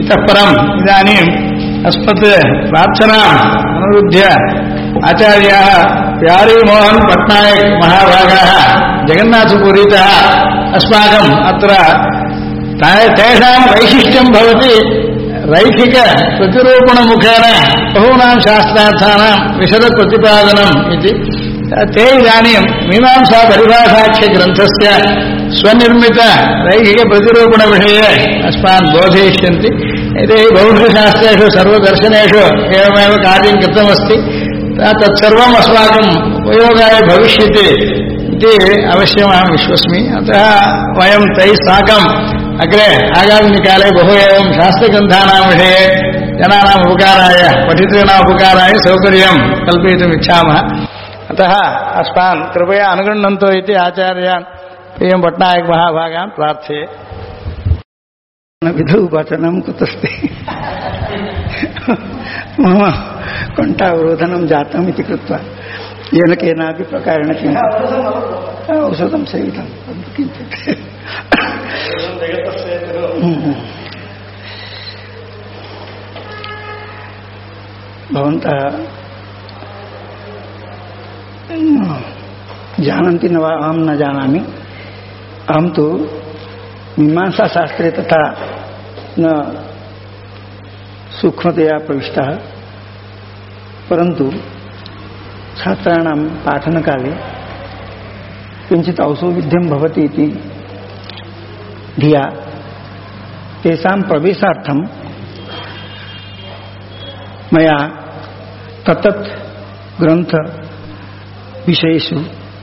इतः परम् इदानीम् अस्मत् प्रार्थनाम् अनुरुध्य आचार्याः प्यारी मोहन पट्नायक महाभागाः जगन्नाथपुरीतः अस्माकम् अत्र तेषां वैशिष्ट्यं भवति रैखिक प्रतिरूपणमुखेन बहूनां शास्त्रार्थानां विशदप्रतिपादनम् इति ते इदानीं मीमांसा परिभाषाख्यग्रन्थस्य स्वनिर्मित रैखिकप्रतिरूपणविषये अस्मान् बोधयिष्यन्ति। यदि बौद्धशास्त्रेषु सर्वदर्शनेषु एवमेव कार्यं कृतमस्ति तत्सर्वम् अस्माकम् उपयोगाय भविष्यति इति अवश्यमहं विश्वस्मि। अतः वयं तैः साकम् अग्रे आगामिकाले बहु एवं शास्त्रग्रन्थानां विषये जनानाम् उपकाराय पठितॄणाम् उपकाराय सौकर्यं कल्पयितुम् इच्छामः। अतः अस्मान् कृपया अनुगृह्णन्तु इति आचार्यान् प्रियं पट्नायक महाभागान् प्रार्थये। विधौ वचनं कुतस्ते मम कण्ठावरोधनं जातम् इति कृत्वा येन केनापि प्रकारेण औषधं सेवितं किञ्चित् भवन्तः जानन्ति न वा अहं न जानामि। अहं तु मीमांसाशास्त्रे तथा न सूक्ष्मतया प्रविष्टः, परन्तु छात्राणां पाठनकाले किञ्चित् औसौविध्यं भवति इति धिया तेषां प्रवेशार्थं मया तत्तत् ग्रन्थ विषयेषु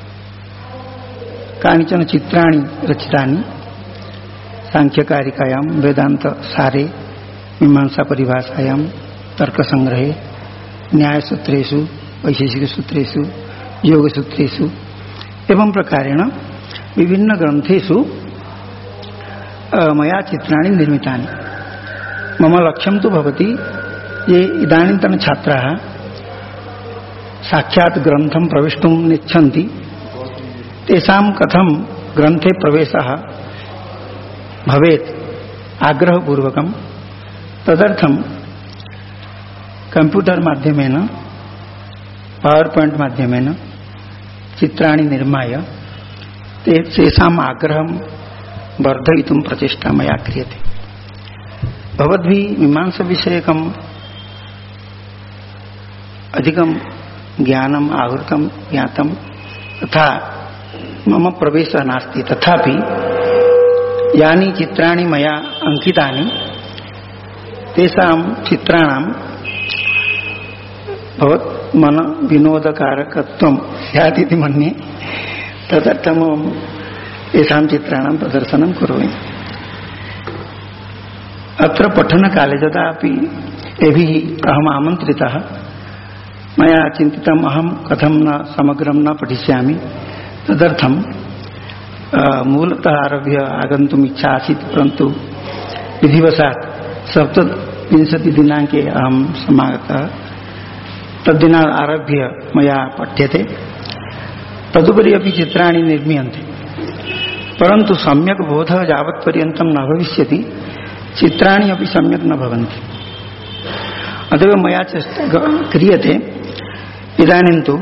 कानिचन चित्राणि रचितानि। सांख्यकारिकायां, वेदान्तसारे, मीमांसा परिभाषायां, तर्कसंग्रहे, न्यायसूत्रेषु, वैशेषिकसूत्रेषु, योगसूत्रेषु एवं प्रकारेण विभिन्न ग्रन्थेषु मया चित्राणि निर्मितानि। मम लक्ष्यं तु भवति ये इदानीन्तन छात्राः साक्षात् ग्रन्थं प्रवेष्टुं नेच्छन्ति तेषां कथं ग्रन्थे प्रवेशः भवेत् आग्रहपूर्वकं, तदर्थं कंप्यूटर माध्यमेन, पावर पॉइंट माध्यमेन चित्राणि निर्माय तेषाम् आग्रहं वर्धयितुं प्रचेष्टा मया क्रियते। भवद्भिः मीमांसाविषयकम् अधिकं ज्ञानम् आवृतं ज्ञातं तथा मम प्रवेशः नास्ति, तथापि यानि चित्राणि मया अंकितानि तेषां चित्राणां भवत् मन विनोदकारकत्वं स्यात् इति मन्ये। तदर्थं तेषां चित्राणां प्रदर्शनं करोमि। अत्र पठनकाले यदापि एभिः अहम् आमन्त्रितः मया चिन्तितम् अहं कथं न समग्रं न पठिष्यामि। तदर्थं मूलतः आरभ्य आगन्तुम् इच्छा आसीत्, परन्तु विधिवशात् 27 दिनाङ्के अहं समागतः। तद्दिनात् आरभ्य मया पठ्यते। तदुपरि अपि चित्राणि निर्मीयन्ते, परन्तु सम्यक् बोधः यावत्पर्यन्तं न भविष्यति चित्राणि अपि सम्यक् न भवन्ति। अतएव मया चेष्टा क्रियते। इदानीं तु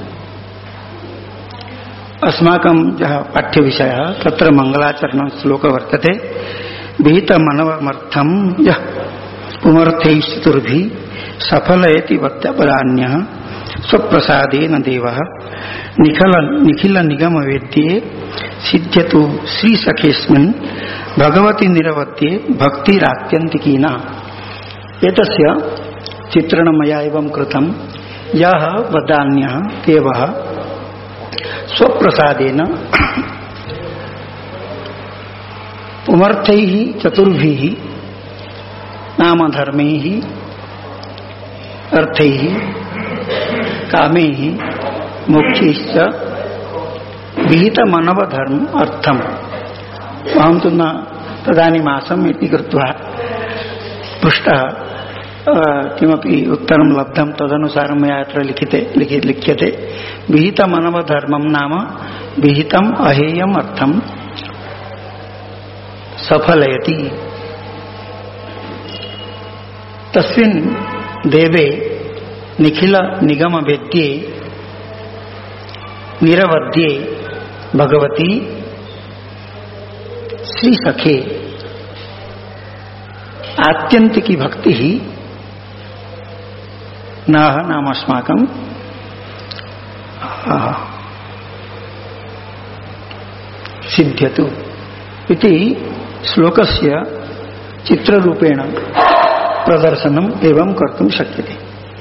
अस्माकं यः पाठ्यविषयः तत्र मङ्गलाचरणं श्लोकः वर्तते। विहितमनवमर्थं यः पुमर्थैः चतुर्भिः सफलयति वक्त्यपदान्यः स्वप्रसादेन देवः निखिल निगमवेद्ये सिद्ध्यतु श्रीसखेस्मिन् भगवती निरवत्ये भक्तिरात्यन्तिकीना। एतस्य चित्रणं मया एवं कृतं। यः वदान्यः देवः स्वप्रसादेन पुमर्थैः चतुर्भिः नाम धर्मैः अर्थैः कामैः मोक्षैश्च विहितमनवधर्म अर्थम्। अहं तु न तदानीम् आसम् इति कृत्वा पृष्टः किमपि उत्तरं लब्धं। तदनुसारं मया अत्र लिख्यते विहितमनवधर्मं नाम विहितम् अहेयम् अर्थं सफलयति। तस्मिन् देवे निखिल निगम वेद्ये निरवध्ये भगवती श्री सखे आत्यंतिकी भक्ति ही नाम अस्माकं सिद्ध्यतु इति श्लोकस्य चित्ररूपेण प्रदर्शनम् एवं कर्तुं शक्यते।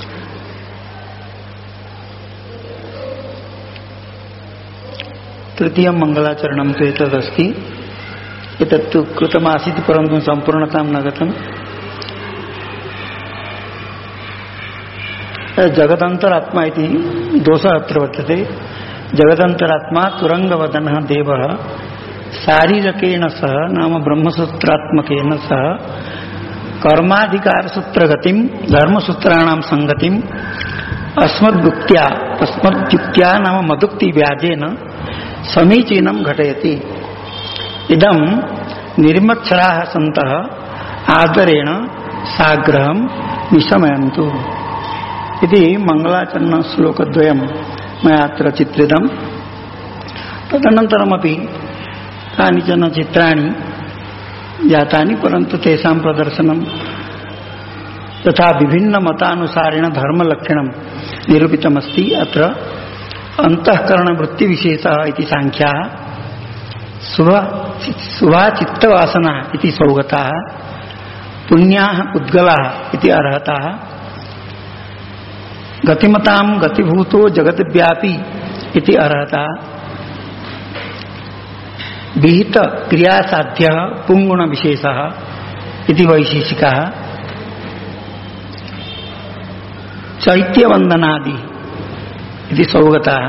तृतीयं मंगलाचरणं तु एतदस्ति। एतत्तु कृतमासीत् परन्तु सम्पूर्णतां न गतम्। जगदन्तरात्मा इति दोषः अत्र वर्तते। जगदन्तरात्मा तुरंगवदनः देवः शारीरकेण सह नाम ब्रह्मसूत्रात्मकेन सह कर्माधिकार सूत्रगतिं धर्मसूत्राणां संगतिं अस्मद्युक्त्या नाम मदुक्ति व्याजेन समीचीनं घटयति। इदं निर्मत्सराः सन्तः आदरेण साग्रहं निशमयन्तु इति मंगलाचरण श्लोकद्वयं मया अत्र चित्रितं। तदनन्तरमपि कानिचन चित्राणि जातानि, परन्तु तेषां प्रदर्शनं तथा विभिन्न मतानुसारेण धर्मलक्षणं निरूपितमस्ति। अत्र अंतःकरण वृत्ति विशेषः इति सांख्याः, शुभा चित्तवासना इति सौगताः, पुण्याः उद्गलाः इति अर्हताः, गतिमतां गतिभूतो जगद्व्यापी इति अर्हताः, विहित क्रियासाध्यः पुंगुण विशेषः इति वैशेषिकाः, चैत्यवंदनादि इति सौगताः,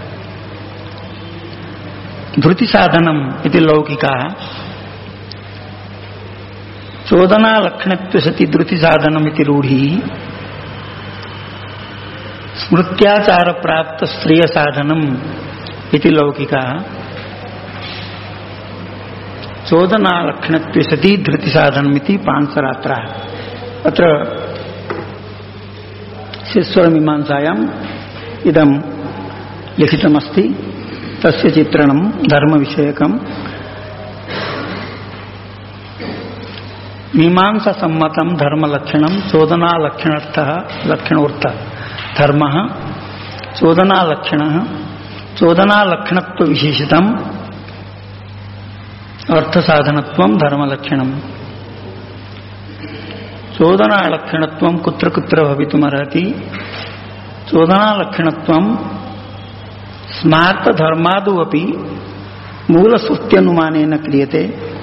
धृति साधनम इति लौकिकाः, चोदना लक्षणत्व सति धृति साधनम इति रूढ़ी, स्मृत्याचार प्राप्त श्रेय साधनम इति लौकिकाः, चोदना लक्षणत्व सति धृति साधनम इति पांचरात्राः। अत्र शेश्वर मीमांसायाम् इदं लिखितमस्ति। तस्य चित्रणं धर्म विषयकं मीमांसा सम्मतं धर्म लक्षणं चोदना लक्षणर्थः लक्षणोर्थः धर्मः चोदना लक्षणः चोदना लक्षणत्व विशेषितम् अर्थ साधनत्वं धर्म लक्षणम्। चोदना लक्षणत्वं कुत्र कुत्र भवितुमर्हति। चोदना लक्षणत्वं स्मार्त धर्मादौ अपि मूल श्रुत्यनुमानेन क्रियते।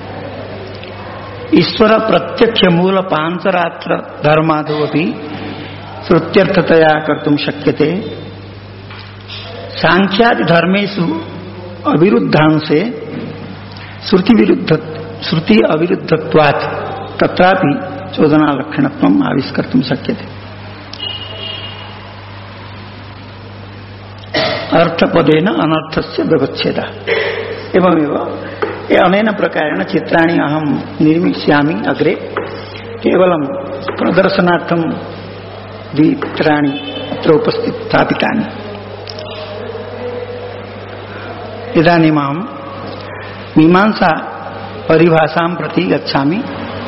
ईश्वर प्रत्यक्ष मूल पांचरात्र धर्मादौ अपि श्रुत्यर्थतया कर्तुं शक्यते। सांख्यादि धर्मेषु अविरुद्धांशे श्रुति अविरुद्धत्वात् तत्रापि चोदना लक्षणत्वम् आविष्कर्तुं शक्यते। अर्थपदेन अनर्थस्य व्यवच्छेदः एवमेव अनेन प्रकारेण चित्राणि अहं निर्मिष्यामि अग्रे। केवलं प्रदर्शनार्थं चित्राणि अत्र उपस्थापितानि। इदानीमहं मीमांसा परिभाषां प्रति गच्छामि।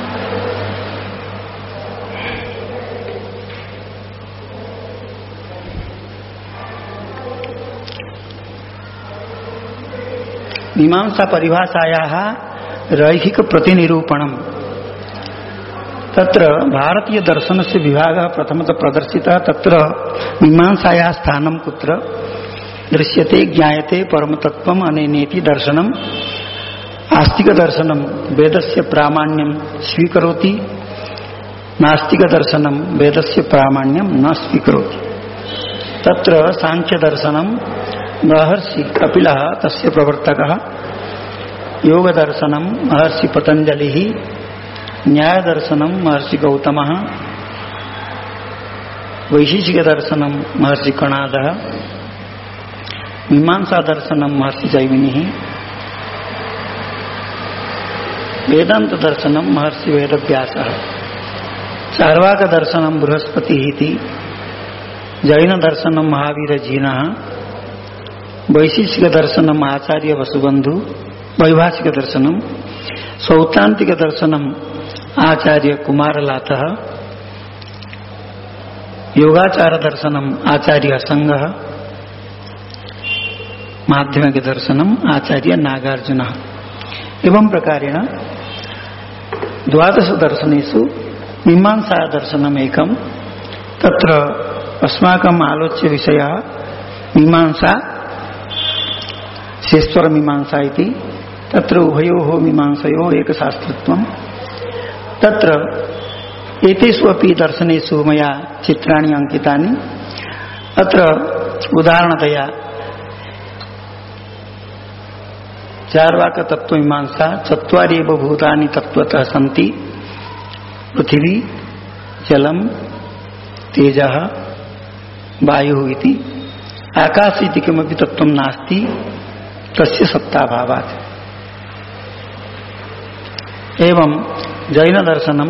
मीमांसा परिभाषायाः रैखिक प्रतिनिरूपणम्। तत्र भारतीय दर्शनस्य विभागः प्रथमतः प्रदर्शितः। तत्र मीमांसायाः स्थानं कुत्र दृश्यते ज्ञायते परमतत्त्वम् अनेनेति दर्शनम्। आस्तिक दर्शनं वेदस्य प्रामाण्यं स्वीकरोति, नास्तिक दर्शनं वेदस्य प्रामाण्यं न स्वीकरोति। तत्र सांख्य दर्शनं महर्षि कपिलः तस्य प्रवर्तकः, योग दर्शनं महर्षि पतंजलिः, न्याय दर्शनं महर्षि गौतमः, वैशेषिक दर्शनं महर्षि कणादः, मीमांसा दर्शनं महर्षि जैमिनिः, वेदांत दर्शनं महर्षि वेदव्यासः। चार्वाक दर्शनम बृहस्पति इति, जैन दर्शनम महावीर जीना, वैशिष्टिक दर्शनम आचार्य वसुबंधु, वैभाषिक दर्शनम, सौत्रांतिक दर्शनम आचार्य कुमारलातः, योगाचार दर्शनम आचार्य संघ, माध्यमिक दर्शनम आचार्य नागार्जुन। एवं प्रकारेण द्वादश दर्शनेषु मीमांसा दर्शनम एकम, तत्र अस्माकम् आलोच्य विषयः मीमांसा शेश्वर मीमांसा इति। तत्र उभयोः मीमांसयोः एकशास्त्रत्वम्। तत्र एतेषु अपि दर्शनेषु मया चित्राणि अंकितानि। अत्र उदाहरणतया चार्वाक तत्व मीमांसा, चत्वारि एव भूतानि तत्वतः सन्ति, पृथिवी, जलम, तेजः, वायुः इति। आकाश इति किमपि तत्वं नास्ति, तस्य सत्ताभावात्। एवं जैन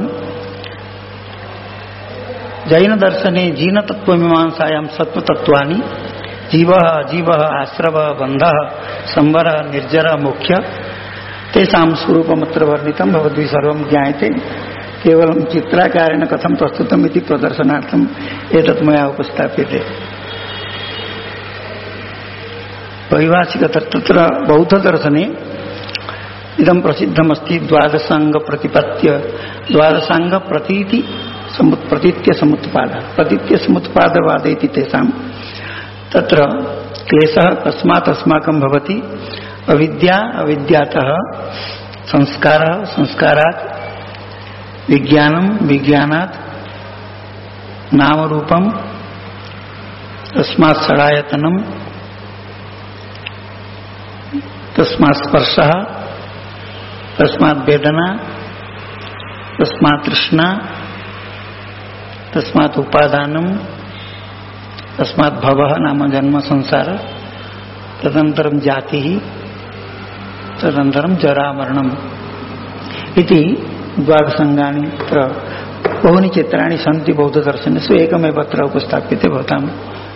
दर्शने जीन तत्व मीमांसायां सत्वतत्वानि जीवः अजीवः आश्रवः बन्धः संवरः निर्जरः मोक्ष तेषां स्वरूपमत्र वर्णितं भवद्भिः सर्वं ज्ञायते। केवलं चित्राकारेण कथं प्रस्तुतम् इति प्रदर्शनार्थम् एतत् मया उपस्थाप्यते। वैभाषिक तत्र बौद्धदर्शने इदं प्रसिद्धमस्ति द्वादशांग प्रतिपत्य, द्वादशांग प्रतीति प्रतीत्य समुत्पाद, प्रतीत्य समुत्पादवाद इति तेषां। तत्र क्लेशः कस्मात् अस्माकं भवति, अविद्या, अविद्यातः संस्कारः, संस्कारात् विज्ञानं, विज्ञानात् नाम रूपं, तस्मात् षडायतनं, तस्मात् स्पर्शः, तस्मात् वेदना, तस्मात् तृष्णा, तस्मात् उपादानं, तस्मात् भवः नाम जन्म संसार, तदनन्तरं जातिः, तदनन्तरं जरा मरणम् इति द्वादशांगानि। तत्र बहूनि चित्राणि सन्ति बौद्धदर्शनेषु, एकमेव अत्र उपस्थाप्यते भवताम्।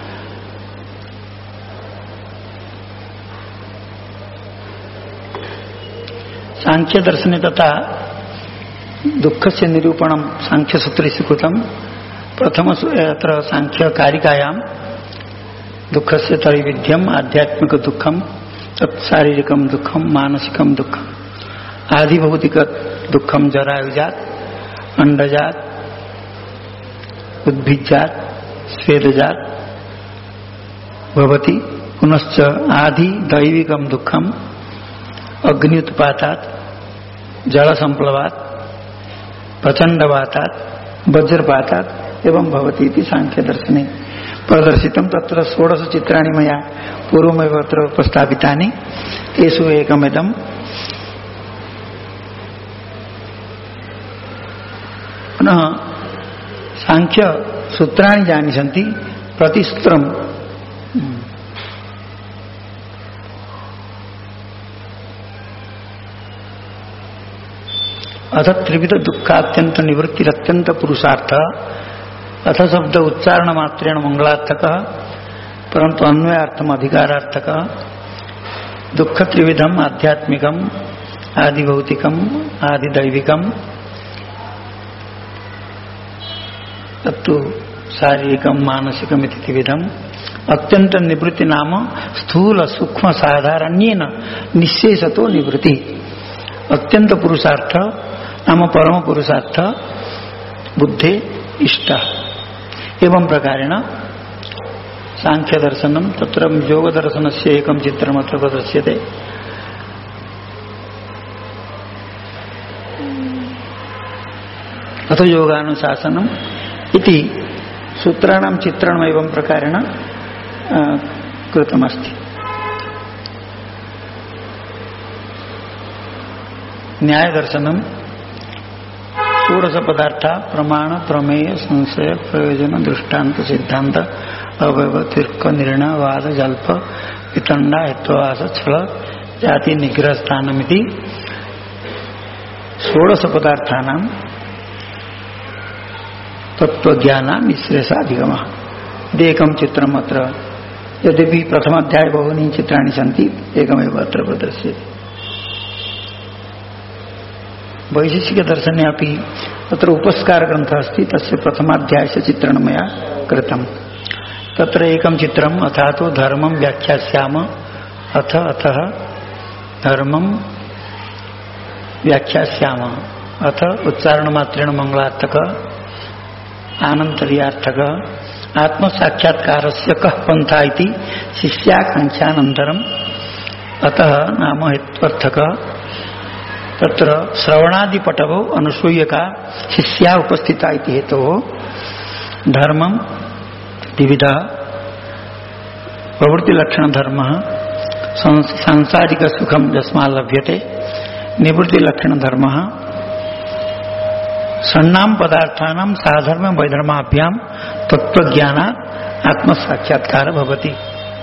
सांख्य दर्शने तथा दुःखस्य निरूपणं सांख्यसूत्रेषु कृतं। प्रथम अत्र सांख्य कारिकायां दुःखस्य त्रैविध्यम्, आध्यात्मिक दुःखं, तत्शारीरिकं दुःखं, मानसिकं दुःखम्, आदिभौतिक दुःखं जरायुजात्, अंडजात्, उद्भिज्जात्, स्वेदजात् भवति। पुनश्च आदि दैविकं दुःखं अग्निउत्पातात्, जल संप्लवात्, प्रचंडवातात्, वज्रपातात् एवं भवति इति सांख्य दर्शने प्रदर्शितं। तत्र 16 चित्राणि मया पूर्वमेव अत्र उपस्थापितानि, तेषु एकमिदं। पुनः सांख्य सूत्राणि यानि सन्ति, प्रतिसूत्रम् अथ त्रिविध दुःखात्यंत निवृत्तिरत्यंत पुरुषार्थ, अथ शब्द उच्चारण मात्रेण मंगलार्थक, परंतु अन्वयार्थम अधिकारार्थक। दुःख त्रिविधम, आध्यात्मिकम, आदि भौतिकम, आदि दैविकम, तत्तु शारीरिकम, मानसिकम इति त्रिविधम। अत्यंत निवृत्ति नाम स्थूल सूक्ष्म साधारण्येन निश्चेषतो निवृत्ति। अत्यंत पुरुषार्थ नाम परम पुरुषार्थ बुद्धे इष्ट। एवं प्रकारेण सांख्य दर्शनम, तत्र योग दर्शनस्य एकं चित्रमत्र प्रदर्श्यते। अथ योगानुशासनम इति सूत्राणां चित्रणम् एवं प्रकारेण कृतमस्ति। न्याय दर्शनम 16 पदार्थ प्रमाण, प्रमेय, संशय, प्रयोजन, दृष्टांत, सिद्धांत, अवयव, तर्क, निर्णय, वाद, जल्प, वितंडा, हेत्वास, छल, जाति, निग्रह स्थानमिति 16 पदार्थानां तत्वज्ञाना निःश्रेषाधिगम एकम चित्रम अत्र यद्यपि प्रथम अध्याय बहूनि चित्राणि सन्ति एकमेव अत्र प्रदर्श्यते। वैशेषिक दर्शने अपि तत्र उपस्कार ग्रन्थः अस्ति तस्य प्रथमाध्यायस्य चित्रणं मया कृतं। तत्र एकं चित्रम् अथातो धर्मं व्याख्यास्याम अथ धर्मं व्याख्यास्याम अथ उच्चारणमात्रेण मंगलार्थक आनन्तर्यार्थक आत्मसाक्षात्कारस्य कः पंथा इति शिष्याकांक्षानन्तरम् अतः नाम हेत्वर्थक तत्र श्रवणादिपटवो अनुसूयका शिष्या उपस्थिता इति हेतोः धर्मं द्विविधः प्रवृत्तिलक्षणधर्मः सांसारिकसुखं यस्मात् लभ्यते निवृत्तिलक्षणधर्मः षण्णां पदार्थानां साधर्म वैधर्माभ्यां तत्त्वज्ञानात् आत्मसाक्षात्कार भवति।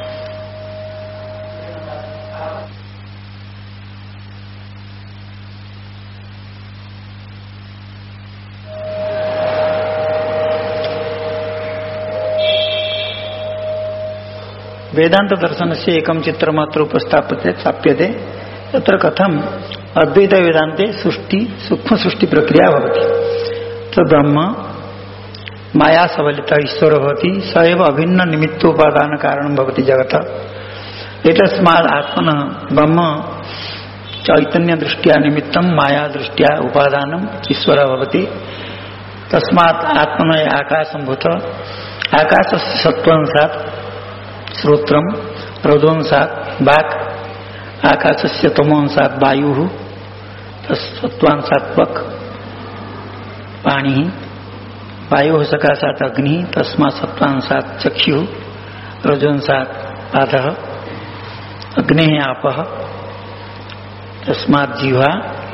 वेदांत दर्शन से एकम चित्रमात्र उपस्थाप्यते स्थाप्यते तत्र कथम अद्वैत वेदांते सृष्टि सूक्ष्म सृष्टि प्रक्रिया भवति। तो ब्रह्म माया सबलित ईश्वर भवति स एव अभिन्न निमित्तोपादान कारण भवति जगत। एतस्मात् आत्मनः ब्रह्म चैतन्य दृष्ट्या निमित्तं माया दृष्ट्या उपादानम् ईश्वर भवति। तस्मात् आत्मनः आकाशं भूत आकाशस्य सत्त्वांशात् श्रोत्रम रजोंशात् वाक् आकाशस्य तमोंशात् वायुः सत्त्वांशात् त्वक् पाणिः वायोः सकाशात् अग्निः तस्मात् सत्त्वांशात् चक्षुः रजोंशात् पादः अग्नेः आपः तस्मात् जिह्वा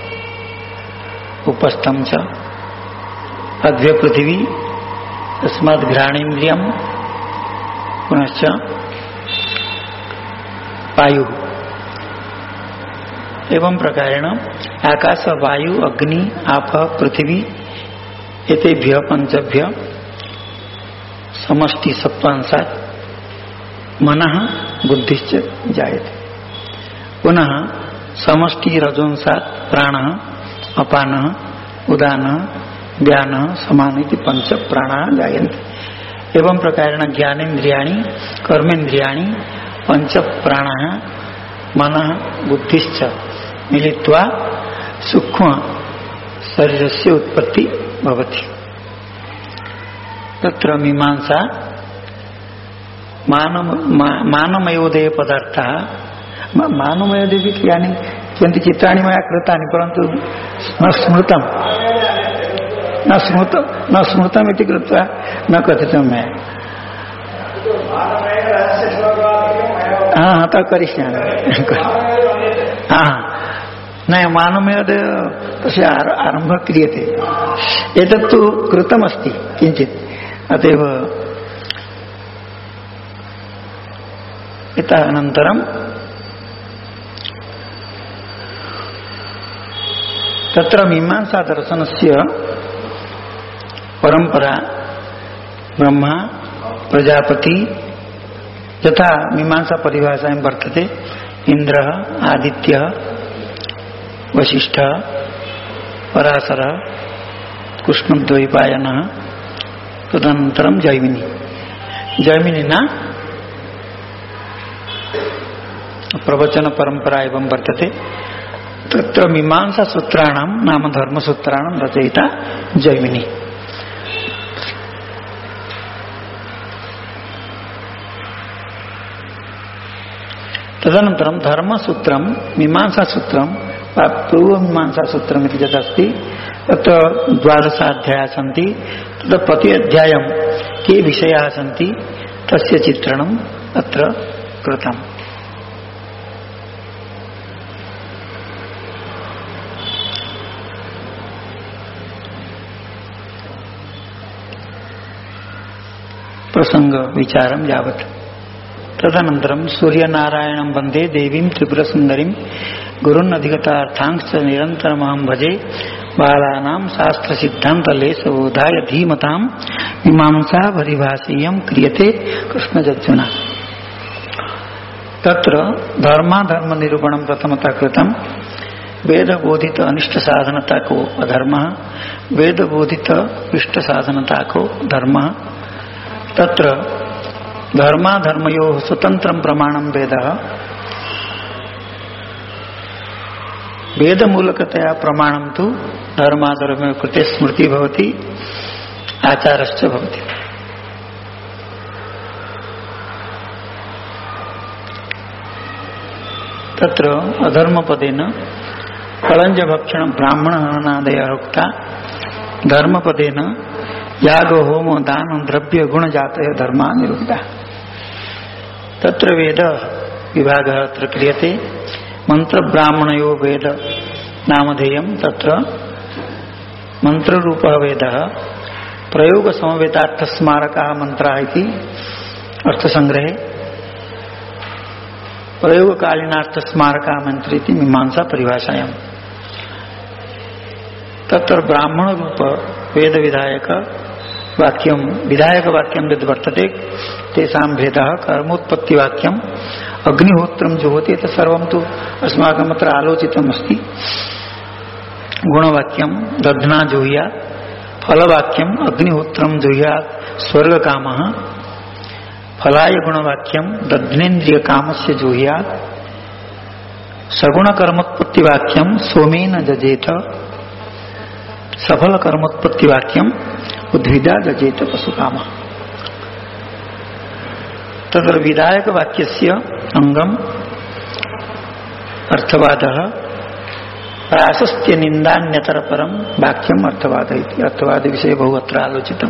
उपस्थं च अद्य पृथिवी तस्मात् घ्राणेन्द्रियं पुनश्च वायु। एवं प्रकारेण आकाश वायु अग्नि आप पृथ्वी एतेभ्य पंचभ्य समष्टि सत्वांशात् मनः बुद्धिश्च जायते। पुनः समष्टि रजोंशात् प्राणः अपानः उदानः व्यानः समानः इति पंच प्राणाः जायन्ते। एवं प्रकारेण ज्ञानेन्द्रियाणि कर्मेन्द्रियाणि पंच प्राणः मनः बुद्धिश्च मिलित्वा सूक्ष्म शरीरस्य उत्पत्ति भवति। तत्र मीमांसा मानमयोदय पदार्थः मानमयोदय यानी कियन्ति चित्राणि मया कृतानि परन्तु न स्मृतम् इति कृत्वा न कथितं मया। हाँ तत् करिष्यामि। हाँ न मानमेव तस्य आरम्भः क्रियते एतत्तु कृतमस्ति किञ्चित् अतएव इतः अनन्तरं तत्र मीमांसा दर्शनस्य परंपरा ब्रह्मा प्रजापति यथा मीमांसा परिभाषायां वर्तते इंद्र आदित्य वशिष्ठ पराशर कृष्णद्वैपायन तदनन्तरं जैमिनिना प्रवचन परंपरा एवं वर्तते। तत्र मीमांसा सूत्राणां नाम धर्मसूत्राणां रचयिता जैमिनि। तदनन्तरं धर्मसूत्रं मीमांसासूत्रं पूर्वमीमांसासूत्रम् इति यदस्ति तत्र 12 अध्यायाः सन्ति। तत्र प्रति अध्यायं के विषयाः सन्ति तस्य चित्रणम् अत्र कृतम्। प्रसंग विचारं यावत् तदनन्तरं सूर्यनारायणं वन्दे देवीं त्रिपुरसुन्दरीं गुरुन् अधिगतार्थांश्च निरन्तरमहं भजे बालानां शास्त्रसिद्धान्तलेशबोधाय धीमतां मीमांसा परिभाषेयं क्रियते कृष्णजज्जुना। तत्र धर्माधर्म निरूपणं प्रथमतः कृतं। वेद बोधित अनिष्ट साधनता को अधर्म, वेद बोधित इष्ट साधनता को धर्म। तत्र धर्माधर्मयोः स्वतंत्रं प्रमाणं वेदः, वेदमूलकतया प्रमाणं तु धर्माधर्मयोः कृते स्मृति भवति, आचारश्च भवति। तत्र अधर्मपदेन कलंज भक्षण ब्राह्मण हननादयः उक्ता, धर्मपदेन याग होम दान द्रव्य गुण जातय धर्मा निरुक्ता। तत्र वेद विभागः अत्र क्रियते। मंत्र ब्राह्मणयो वेद नामधेयं, तत्र मंत्र रूपः वेदः प्रयोग समवेतार्थ स्मारकः मंत्रः इति अर्थसंग्रहे प्रयोगकालीनार्थ स्मारकः मंत्र इति मीमांसा परिभाषायां। तत्र ब्राह्मण रूप वेद विधायक वाक्यं विधायक वाक्यं यद् वर्तते तेषां भेदः कर्मोत्पत्ति वाक्यं अग्निहोत्रं जुहोति तत्सर्वं तु अस्माकम् अत्र आलोचितम् अस्ति। गुणवाक्यं दध्ना जुह्यात्, फलवाक्यं अग्निहोत्रं जुह्यात् स्वर्गकामः, फलाय गुणवाक्यं दध्नेन्द्रिय कामस्य जुह्यात्, सगुण कर्मोत्पत्ति वाक्यं सोमेन जजेत, सफल कर्मोत्पत्ति वाक्यं उद्भिदा जजेत पशुकाम। तत्र विधायक वाक्यस्य अंगम अर्थवादः प्राशस्त्य निंदान्यतर परम वाक्यम अर्थवाद इति। अर्थवाद विषय बहु अत्र आलोचितम्।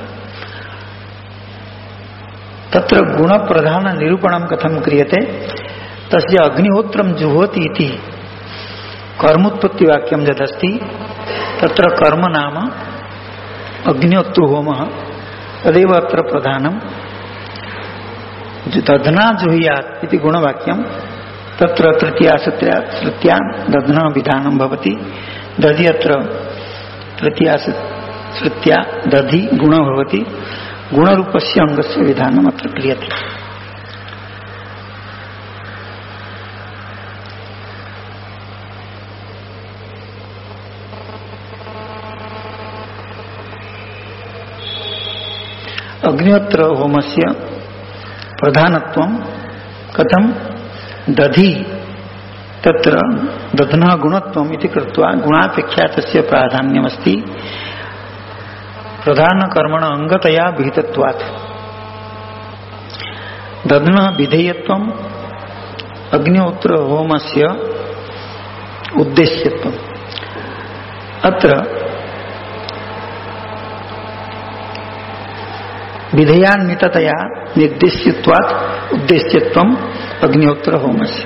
तत्र गुण प्रधान निरूपणं कथं क्रियते, तस्य अग्निहोत्रं जुहोति इति कर्मोत्पत्ति वाक्यं यदस्ति तत्र कर्म नाम अग्निहोत्र होमः, तदेव अत्र प्रधानम्। दध्ना जुह्यात् इति गुणवाक्यं, तत्र तृतीया श्रुत्या दध्ना विधानं भवति। दधि अत्र तृतीया श्रुत्या दधि गुण भवति, गुणरूपस्य अंगस्य विधानम् अत्र क्रियते। अग्निहोत्र होमस्य प्रधानत्वं कथं, दधि तत्र दध्ना गुणत्वम् इति कृत्वा गुणापेक्षया तस्य प्राधान्यमस्ति। प्रधान कर्मण अंगतया विहितत्वात् दध्न विधेयत्वम् अग्निहोत्र होमस्य उद्देश्यत्वम्। अत्र विधेयान्विततया निर्देश्यत्वात् उद्देश्यत्वम् अग्निहोत्र होमस्य।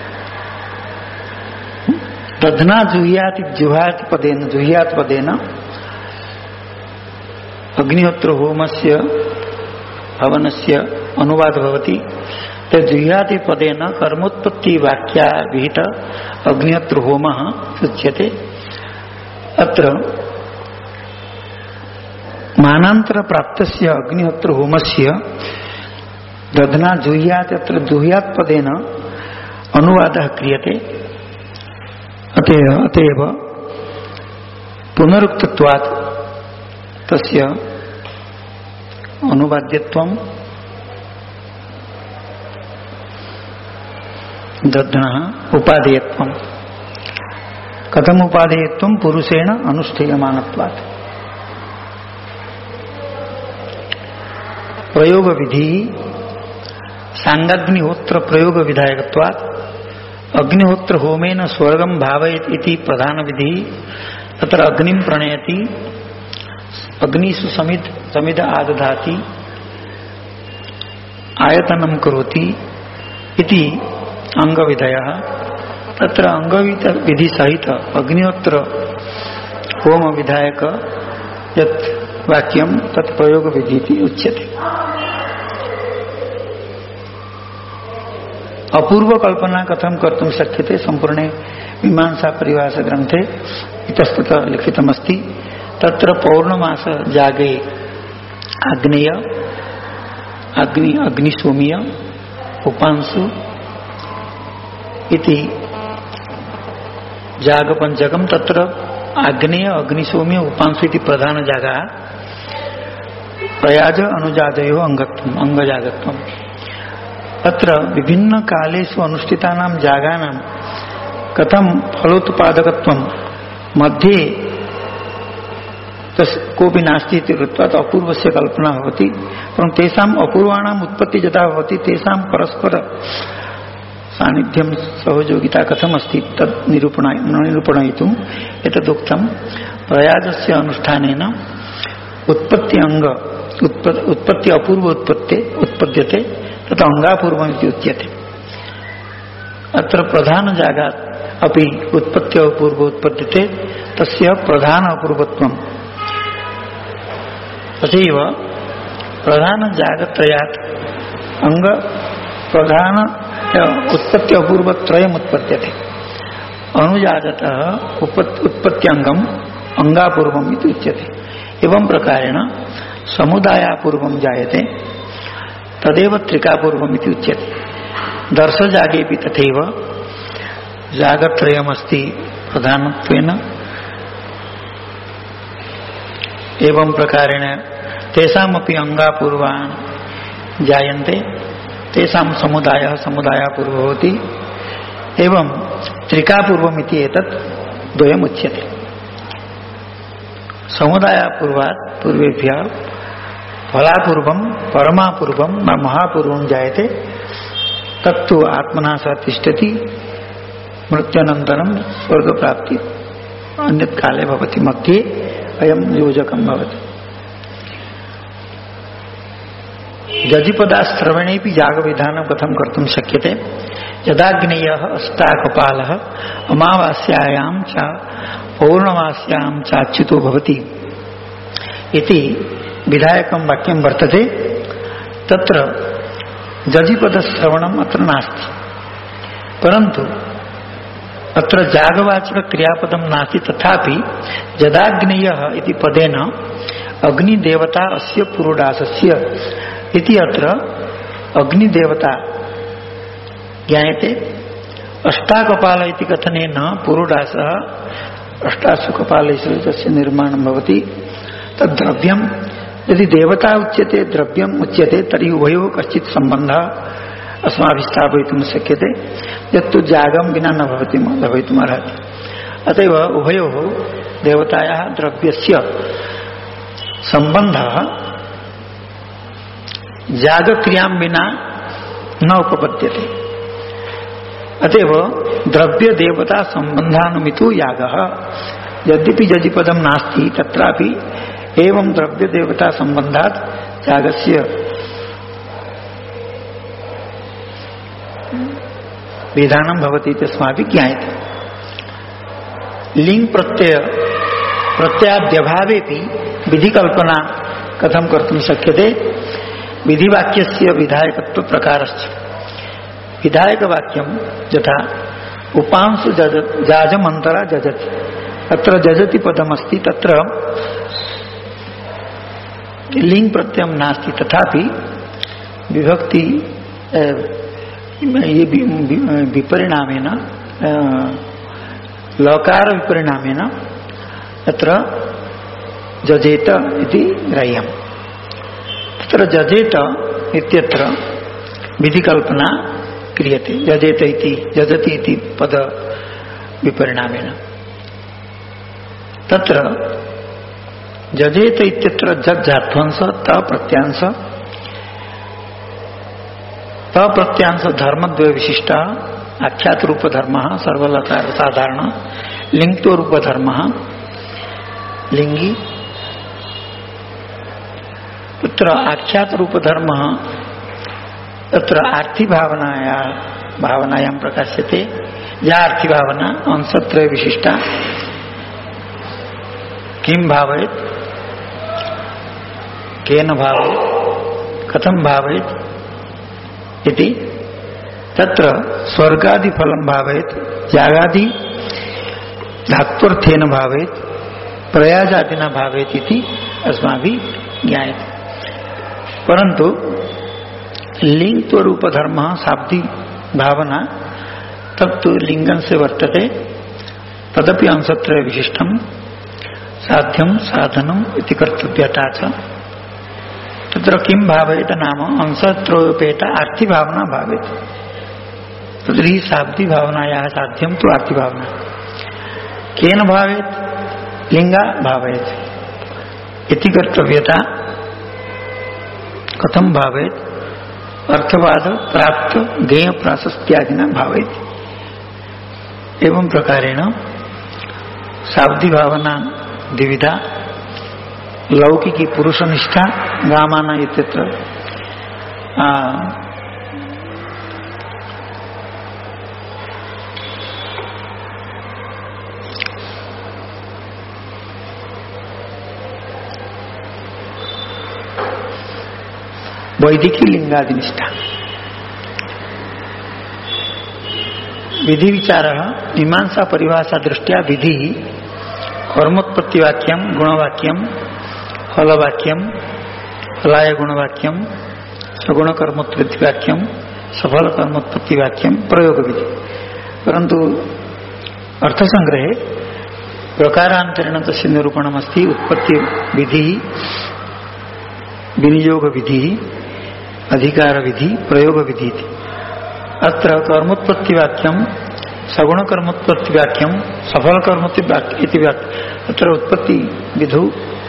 दध्ना जुह्यात् जुह्यात् पदेन अग्निहोत्र होमस्य हवनस्य अनुवाद भवति। जुह्याति पदेन कर्मोत्पत्ति वाक्या विहित अग्निहोत्र होमः उच्यते। अत्र मानांतर प्राप्तस्य अग्निहोत्र होमस्य दध्ना जुह्यात्, अत्र जुह्यात् पदेन अनुवादः क्रियते। अतएव पुनरुक्तत्वात् तस्य अनुवाद्यत्वं दध्नः उपादेयत्वं। कथम उपादेयत्वं, पुरुषेण अनुष्ठेयमानत्वात्। प्रयोग विधि सांगाग्निहोत्र प्रयोग विधायकत्वात् अग्निहोत्र होमेन स्वर्गं भावयेत इति प्रधान विधि। तत्र अग्निं प्रणयति, अग्निषु समिध आदधाति, आयतनं करोति इति अंग विधयः। तत्र अंग विधि सहित अग्निहोत्र होम विधायक यत् वाक्यं तत् प्रयोग विधि उच्यते। अपूर्व कल्पना कथम कर्तुं शक्यते संपूर्णे मीमांसा परिभाष ग्रंथे इतस्ततः लिखितमस्ति। तत्र पौर्णमास जागे आग्नेय अग्निशोमीय उपांशु इति जागपंचकम। तत्र आग्नेय अग्निशोमीय उपांशु इति प्रधान जागा प्रयाज अनुजादयो अंगत्वम अंगजागत्वम। अत्र विभिन्न कालेषु अनुष्ठितानां जागानां कथम फलोत्पादकत्वं मध्ये कोऽपि नास्ति इति कृत्वा अपूर्वस्य कल्पना भवति। परं तेषाम् अपूर्वाणाम् उत्पत्ति यथा भवति तेषां परस्पर सान्निध्यं सहयोगिता कथमस्ति तत् निरूपणयितुम् एतदुक्तं। प्रयाजस्य अनुष्ठानेन उत्पत्ति अपूर्व उत्पद्यते तथा अंगापूर्वम् इति उच्यते। अत्र प्रधान जागात् अपि उत्पत्ति अपूर्व उत्पद्यते तस्य प्रधान अपूर्वत्वम्। तथैव प्रधान जागत्रयात् अंग प्रधान उत्पत्ति अपूर्व त्रयम् उत्पद्यते। अनुजागतः उत्पत्त्यंगम अंगापूर्वम् इति उच्यते। एवं प्रकारेण समुदायापूर्वं जायते तदेव त्रिकापूर्वम् इति उच्यते। दर्श जागेपि तथैव जागत्रयमस्ति प्रधानत्वेन। एवं प्रकारेण तेषामपि अंगापूर्वान् जायन्ते तेषां समुदायपूर्वो भवति। एवं त्रिकापूर्वम् इति एतत् द्वयम् उच्यते। समुदायपूर्वात् पूर्वेभ्यः फलापूर्वं परमापूर्वं वा महापूर्वं जायते तत्तु आत्मना सह तिष्ठति। मृत्युनन्तरं स्वर्गप्राप्ति अन्यत् काले भवति। मध्ये अयं योजकं भवति। जजिपदाश्रवणेऽपि जागविधानं कथं कर्तुं शक्यते। यदाग्नेयः अष्टाकपालः अमावास्यायां च पौर्णमास्यां चाच्युतो भवति इति विधायकं वाक्यं वर्तते। तत्र जजिपदश्रवणम् अत्र नास्ति, परन्तु अत्र जागवाचक क्रियापदं नास्ति। तथापि यदाग्नेयः इति पदेन अग्निदेवता अस्य पुरोडासस्य इति अत्र अग्निदेवता ज्ञायते। अष्टाकपाल इति कथनेन पुरोडासः अष्टासु कपालेषु तस्य निर्माणं भवति। तद्द्रव्यं यदि देवता उच्यते द्रव्यम् उच्यते तर्हि उभयोः कश्चित् सम्बन्धः अस्माभिः स्थापयितुं शक्यते यत्तु जागं विना न भवितुमर्हति। अतएव उभयोः देवतायाः द्रव्यस्य सम्बन्धः जागक्रियां विना न उपपद्यते। अतएव द्रव्य देवता संबंधानुमितो यागः। यद्यपि जजिपदं नास्ति तत्रापि एवं द्रव्य देवता संबंधात् यागस्य विधानं भवति इति अस्माभिः ज्ञायते। लिंग प्रत्ययाद्यभावेपि विधिकल्पना कथं कर्तुं शक्यते। विधिवाक्यस्य विधायकत्व प्रकारश्च। विधायकवाक्यं यथा उपांशु जाजमन्तरा जजति। अत्र जजति पदमस्ति तत्र लिंग प्रत्ययं नास्ति तथापि विभक्ति विपरिणामेन लकार विपरिणामेन अत्र जजेत इति ग्राह्यम्। तत्र जजेत इत्यत्र विधिकल्पना क्रियते। जजेत इति जजति इति पद विपरिणामेन। तत्र जजेत इत्यत्र जज्जाध्वंस तप्रत्यांश धर्मद्वय विशिष्ट आख्यात रूप धर्म सर्वलकार साधारण लिंगतो रूप धर्म लिंगी। तत्र आख्यात रूप धर्म तत्र आर्थी भावनायां प्रकाश्यते। या आर्थी भावना अंशत्रय विशिष्टा किं भावयेत् केन भावयेत् कथं भावयेत् इति तत्र स्वर्गादि फलम भावेत यागादि धात्वर्थेन भावेत प्रयाजादिना भावेत इति अस्माभिः ज्ञायते। परंतु लिंग तो रूप धर्म शाब्दी भावना तब तो लिंगन से वर्तते तदपि अंशत्रय विशिष्टम साध्यम साधनम इति कर्तव्यता च तत्र किं भावेत नाम अंशत्रयोपेत आर्ति भावना भावेत तर्हि शाब्दी भावनायाः साध्यम तो आर्ति भावना केन भावेत लिंगा भावेत इति कर्तव्यता कथम भावेत अर्थवाद प्राप्त ज्ञेय प्राशस्त्यादिना भावेत एवं प्रकारेण शाब्दी भावना द्विविधा लौकिकी पुरुषनिष्ठा गामाना इत्यत्र वैदिकी लिंगादि निष्ठा विधि विचार मीमांसा परिभाषा दृष्टिया विधि कर्मोत्पत्ति वाक्यम गुणवाक्यम फलवाक्यम फलाय गुणवाक्यम सगुण कर्मोत्पत्ति वाक्यम सफल कर्मोत्पत्ति वाक्यम प्रयोग विधि। परंतु अर्थ संग्रहे प्रकारांतरेण तस्य निरूपणमस्ति उत्पत्ति विधि विनियोग विधि अधिकार विधि प्रयोग विधि। अत्र कर्मोत्पत्ति वाक्यम सगुण कर्मोत्पत्ति वाक्यम सफल कर्मोत्पत्ति वाक्य अत्र उत्पत्ति विधौ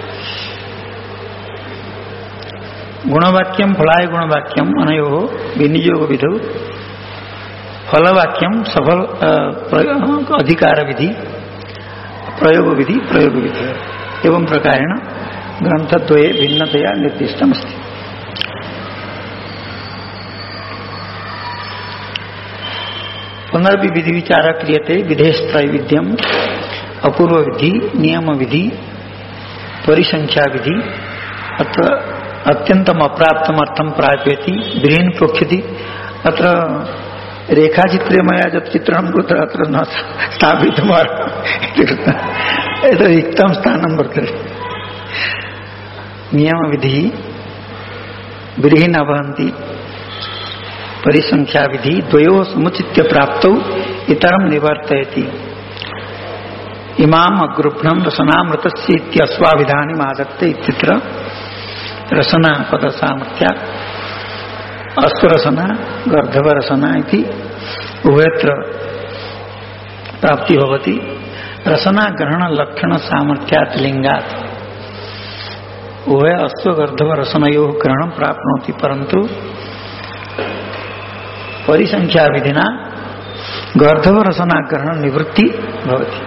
गुणवाक्यम फलाय गुणवाक्यम अनयोः विनियोग विधौ फलवाक्यम सफल अधिकार विधि प्रयोग विधि एवं प्रकारेण ग्रंथद्वये भिन्नतया निर्दिष्टमस्ति। पुनर्वि विधि विचार क्रियते विधेस्त्रैविध्यम अपूर्व विधि नियम विधि परिसंख्या विधि अत्र अत्यंतम अप्राप्तम अर्थम प्राप्यति ब्रीन प्रोक्षति अत्र रेखाचित्रे मया यत् चित्रणं कृतं अत्र न स्थापितम् एतत् रिक्तं स्थानं वर्तते। नियम विधि ब्रीहि न भवन्ति परिसंख्या विधि द्वयोः समुचित्य प्राप्तौ इतरं निवर्तयति इमाम अग्रुभ्रं रसनामृतस्य इत्यस्वाविधानिम् आदत्ते इत्यत्र रसना पद सामर्थ्या अश्वरसना गर्धवरसना इति उभयत्र प्राप्ति भवति। रसना ग्रहण लक्षण सामर्थ्यात् लिंगात् उभय अश्वगर्धव रसनयोः ग्रहणं प्राप्नोति परन्तु परिसंख्या विधिना गर्धव रसना ग्रहण निवृत्ति भवति।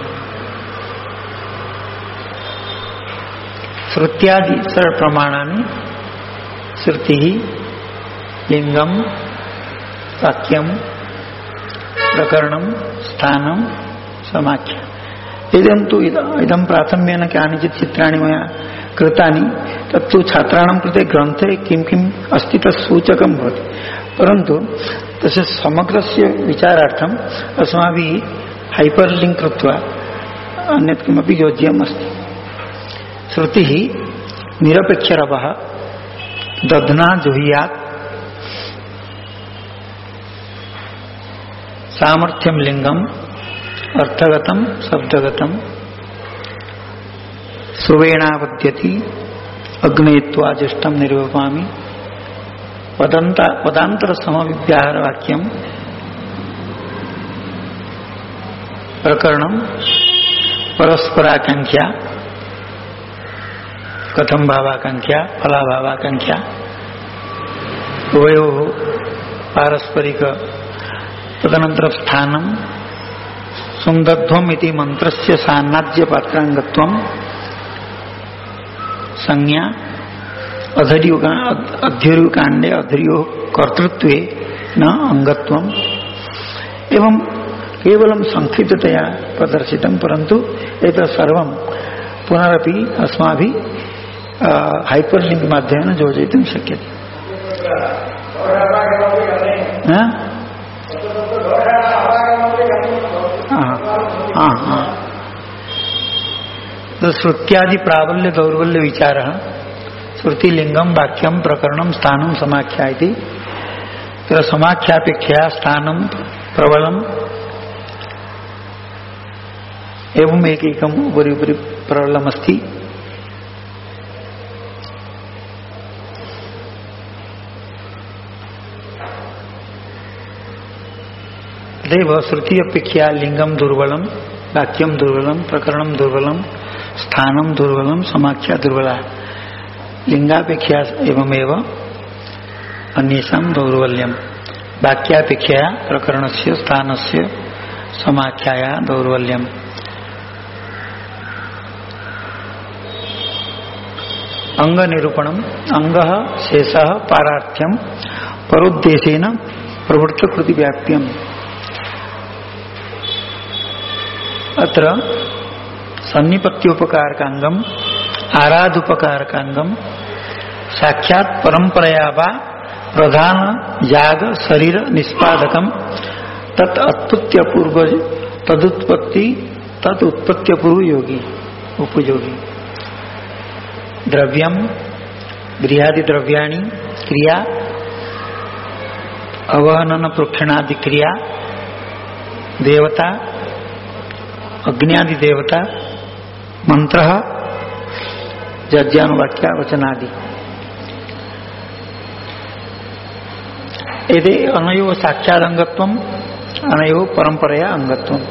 श्रुत्यादि सर्व प्रमाणानि श्रुति लिंगम वाक्यम प्रकरणम स्थानम समाख्य इदं प्राथम्येन कानिचित् चित्राणि मया कृतानि तत्तु छात्राणां कृते ग्रन्थे किं किम् अस्ति तत्सूचकं भवति परन्तु तस्य समग्रस्य विचारार्थम् अस्माभिः हाइपर लिंक कृत्वा अन्यत् किमपि योज्यम् अस्ति। श्रुतिः निरपेक्षरवः दध्ना जुह्यात् सामर्थ्यम लिंगम अर्थगतम शब्दगतम सुवेणावद्यति अग्नेत्वाजिष्टम निर्वपामि पदांतर समविव्याहार वाक्यम प्रकरणम परस्पराकांक्षा कथम भावाकांक्षा फला भावाकांक्षा उभयोः पारस्परिक तदनंतर स्थानम सुंदध्वम इति मंत्रस्य सान्नाद्य पात्रांगत्वम संज्ञा अध्यर्युकांडे अध्यर्यो कर्तृत्वे न अंगत्वम एवं केवलं संक्षिप्ततया प्रदर्शितं परंतु एतत् सर्वं पुनरपि अस्माभिः हाइपरलिंक माध्यमेन योजयितुं शक्यते। हाँ हाँ तो श्रुत्यादि प्राबल्य दौर्बल्य विचार श्रुति लिंगम वाक्यम प्रकरणम स्थानम समाख्या इति तत्र समाख्यापेक्षया स्थानम प्रबलम एवं एकैकम उपरि उपरि प्रबलम अस्ति देव श्रुति अपेक्षा लिंगम दुर्बलम वाक्यम दुर्बलम प्रकरणम दुर्बलम स्थानम दुर्बलम समाख्या दुर्बला लिंगापेक्षा एवमेव अन्येषां दौर्बल्यम वाक्यापेक्षा प्रकरणस्य स्थानस्य समाख्याया दौर्बल्यम अंग निरूपणम अंग शेष पारार्थ्यम परोद्देशेन प्रवृत्त कृति व्याप्त्यम अत्र सन्निपत्योपकारकांगम आराधुपकारकांगम साक्षात परंपरया वा प्रधान याग शरीर निष्पादकम तत्त्वपूर्व तदुत्पत्त्यपूर्व योगी उपयोगी द्रव्यम गृहादि द्रव्याणि क्रिया अवहनन प्रोक्षणादि क्रिया देवता अग्न्यादि देवता मंत्र यज्ञानुवाक्या वचनादि एते अनयो साक्षादंगत्वम अनयो परंपरया अंगत्वम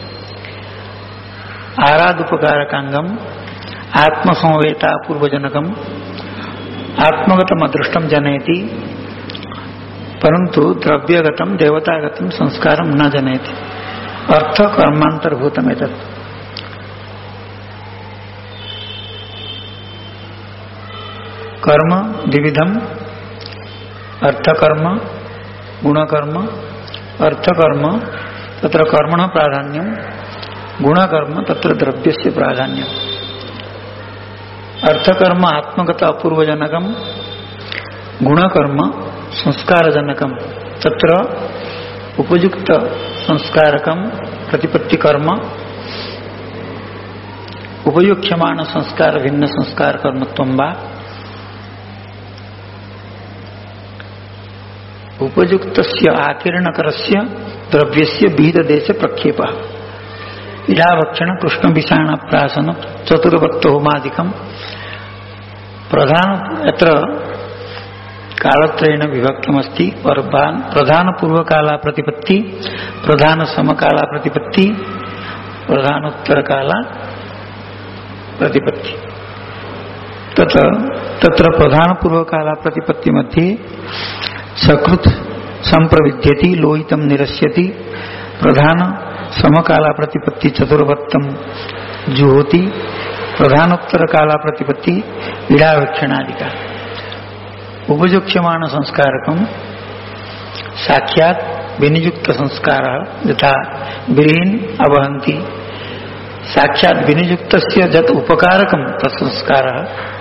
आराधुपकारकांगम आत्मसंवेता पूर्वजनकम आत्मगतम अदृष्टम जनयति परंतु द्रव्यगतम देवतागतम संस्कारम न जनयति अर्थ कर्मांतर्भूतम एतत् कर्म द्विविधम अर्थकर्म गुणकर्म अर्थकर्म तत्र कर्मण प्राधान्यम गुणकर्म तत्र द्रव्यस्य प्राधान्यम अर्थकर्म आत्मगत अपूर्वजनकम गुणकर्म संस्कारजनकम तत्र उपयुक्त संस्कारकम प्रतिपत्ति कर्म उपयुक्ष्यमाण संस्कार भिन्न संस्कार कर्मत्वं वा उपयुक्तस्य आकीर्णकरस्य द्रव्यस्य विहित देश प्रक्षेप इडाभक्षण कृष्ण विषाण प्राशन चतुर्वक्त होमादिकम प्रधान यत्र कालत्रयेण विभक्तमस्ति प्रधान पूर्व काला प्रतिपत्ति प्रधान समकाला प्रतिपत्ति प्रधानोत्तर काला प्रतिपत्ति तत्र प्रधान पूर्व काला प्रतिपत्ति मध्ये सकृत संप्रविद्यति लोहितम निरस्यति प्रधान समकाला प्रतिपत्ति चतुर्वत्तम जुहोति प्रधानोत्तर काला प्रतिपत्ति इडावेक्षणादिका उपयुक्ष्यमाण संस्कारकम साक्षात विनियुक्त संस्कार यथा गृहीन अवहंति साक्षात विनियुक्तस्य जत उपकारकम तत्संस्कार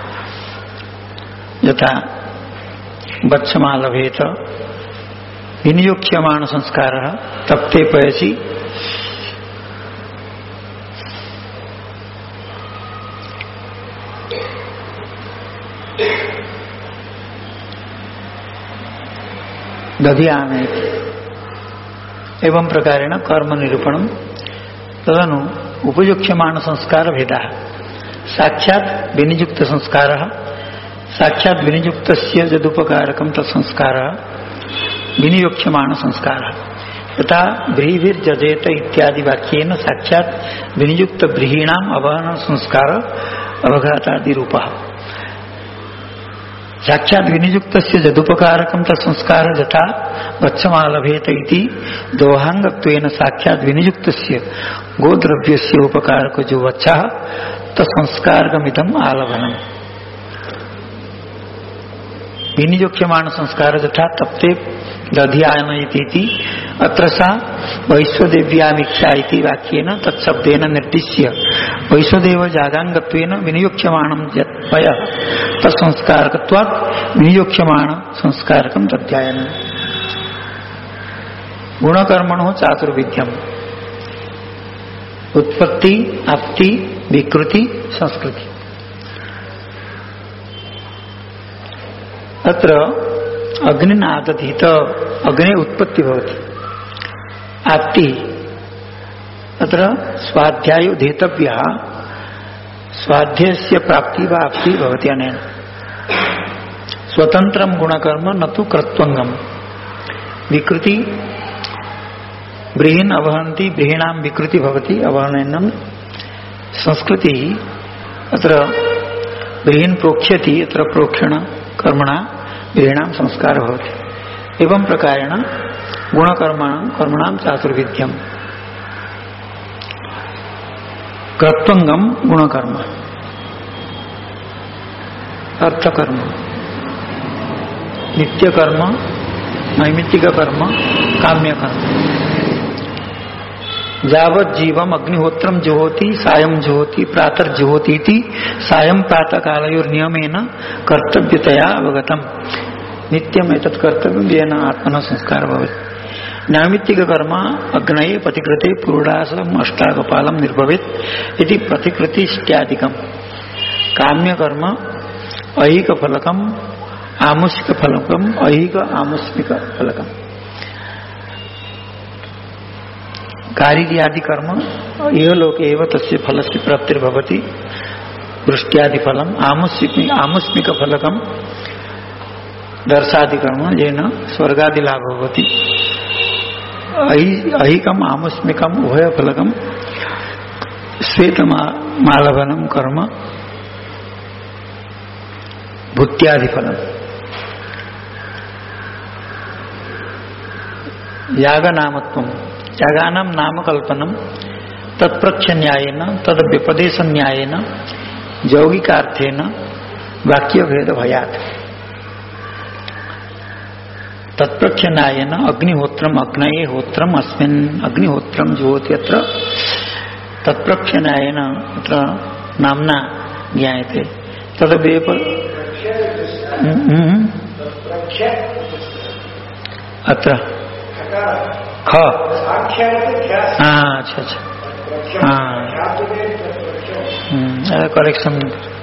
यथा वत्समालभेत विनियुक्ष्यमाण संस्कार तप्ते पयसि दधियाने एवं प्रकारेण कर्म निरूपणम तदनु उपयुक्ष्यमाण संस्कार भेदा साक्षात विनियुक्त संस्कार साक्षात विनियुक्तस्य यदुपकारकम तत्संस्कार विनियुक्ष्यमाण संस्कार तथा व्रीभिर्जजेत इत्यादि वाक्येन साक्षात विनियुक्त व्रीहीणाम अवहन संस्कार अवघातादि रूपः साक्षात विनियुक्तस्य यदुपकारकम तत्संस्कार यथा वत्समालभेत इति दोहांगत्वेन साक्षात विनियुक्तस्य गोद्रव्यस्य उपकारको जो वत्सः तत्संस्कारकमिदम् आलभनम् विनियुक्ष्यमाण संस्कार यथा तप्ते दधियानयति अत्र सा वैश्वदेव्यामीक्षा इति वाक्येन तत्शब्देन निर्दिश्य वैश्वदेव जागांगत्वेन विनियुक्ष्यमाणं यत्पयः तत्संस्कारकत्वात् विनियुक्ष्यमाण संस्कारकं तद्ध्यायनं गुणकर्मणो चातुर्विध्यम् उत्पत्ति, आप्ति, विकृति, संस्कृति। अत्र अग्निनादधीत अग्नि उत्पत्ति भवति, आप्ति अत्र स्वाध्यायो धेतव्यः, स्वाध्यायस्य प्राप्ति वा आप्ति भवति अनेन। स्वतंत्रम गुणकर्म न तु कर्तृंगम। विकृति ब्रीहिन् अवहन्ति, ब्रीहीणां विकृति भवति अवहनेन। संस्कृति अत्र ब्रीहिन् प्रोक्ष्यति, अत्र प्रोक्षण कर्मणा ब्रीहीणां संस्कार भवति। एवं प्रकारेण गुणकर्मणां चातुर्विध्यम्। कर्तृंगम गुणकर्म, अर्थकर्म, नित्यकर्म, नैमित्तिक कर्म, काम्यकर्म। यावत् जीवम अग्निहोत्रम जुहोति सायं जुहोति प्रातर्जुहोति इति सायं प्रातः कालयोर्नियमेन कर्तव्यतया अवगतम्। नित्यम् एतत् कर्तव्यं येन आत्मनः संस्कारः भवति। नैमित्तिक कर्म अग्नये प्रतिकृते पुरुडासम अष्टागपालं निर्भवेत् इति प्रतिकृतिष्ट्यादिकम्। काम्य कर्म ऐहिक फलकम्, आमुष्मिक फलकम्, ऐहिक आमुष्मिक फलकम्। कारिर्यादि कर्म इह लोके एव तस्य फलस्य प्राप्तिर्भवति, वृष्ट्यादि फलम्। आमुष्मिक फलकम् दर्शादि कर्म येन स्वर्गादि लाभ भवति। ऐहिकम् आमुष्मिकम् उभय फलकम् श्वेतमालवनं कर्म भूत्यादि फलम्। यागनामत्वम्, यागानां नामकल्पनम् तत्प्रत्यन्यायेन तद्व्यपदेशन्यायेन यौगिकार्थेन वाक्यभेदभयात्। तत्प्रत्यन्यायेन अग्निहोत्रम अग्नये होत्रम अस्मिन् अग्निहोत्रम जुहोति। अत्र तत्प्रत्यन्यायेन अत्र नाम्ना ज्ञायते। तद्व्यप अत्र ख अच्छा करेक्शन।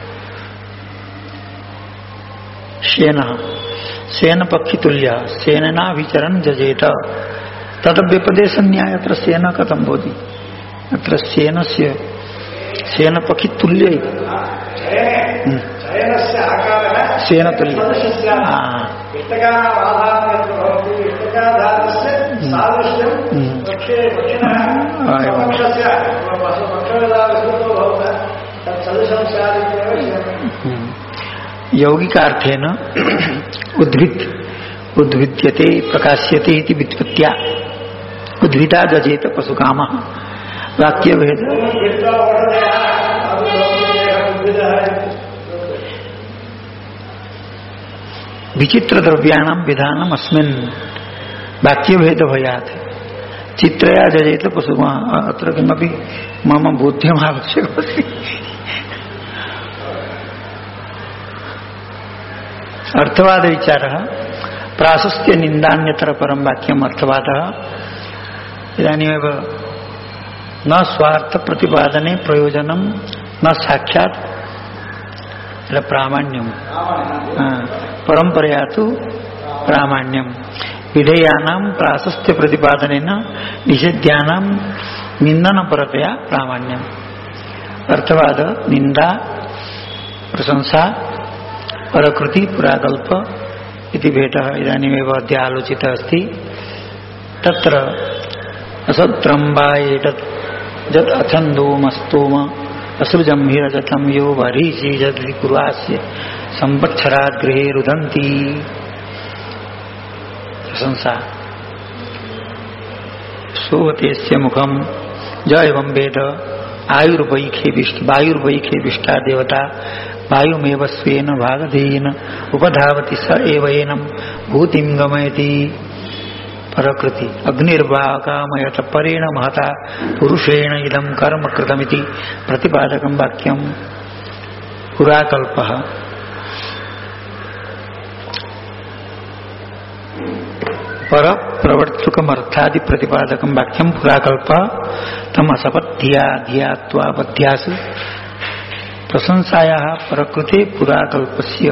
शेन सेन पक्षी तुल्य सेनाभिचरण जजेत। तद्व्यपदेश न्याय अत्र सेन कथं भवति? अत्र सेनस्य सेन पक्षी तुल्य सेन तुल्य यौगिकार्थेन उद्भिद्यते प्रकाश्यते इति व्युत्पत्त्या उद्भिदा जजेत पशुकामः। वाक्यभेद विचित्र द्रव्याणां विधानम् अस्मिन् वाक्यभेद भयात्। चित्रया जजेत पशुकामः। अत्र किमपि मम बोध्यम् आवश्यकमस्ति। अर्थवाद विचारः प्राशस्त्य निन्दान्यतर परं वाक्यम् अर्थवादः। इदानीमेव न स्वार्थ प्रतिपादने प्रयोजनं न साक्षात् प्रामाण्यम्, परंपरया तु प्रामाण्यम्। विधेयानां प्राशस्त्य प्रतिपादनेन निषेध्यानां निन्दनपरतया प्रामाण्यम्। अर्थवाद निंदा प्रशंसा परकृति पुराकल्प इति भेदः इदानीमेव अद्य आलोचितः अस्ति। तत्र असत्रं वा एतत् यत् अथन्दोमस्तोम असृजं हिरजतं यो वरीचि यद्विकुर्वास्य संवत्सरात् गृहे रुदन्ति। प्रशंसा सोवतेस्य मुखं ज एवं वेद वायुर्वैखे विष्टा देवता वायुमेव स्वेन भागधेयेन उपधावति स एव एनं भूतिं गमयति। प्रकृति अग्निर्वाकामयत परेण महता पुरुषेण इदं कर्म कृतमिति प्रतिपादकं वाक्यं पुराकल्पः। पर प्रवर्तकमर्थादि प्रतिपादकम वाक्यम पुराकल्प तम असपत्धिया धियात्वाबध्यास प्रशंसाया प्रकृते पुराकल्पस्य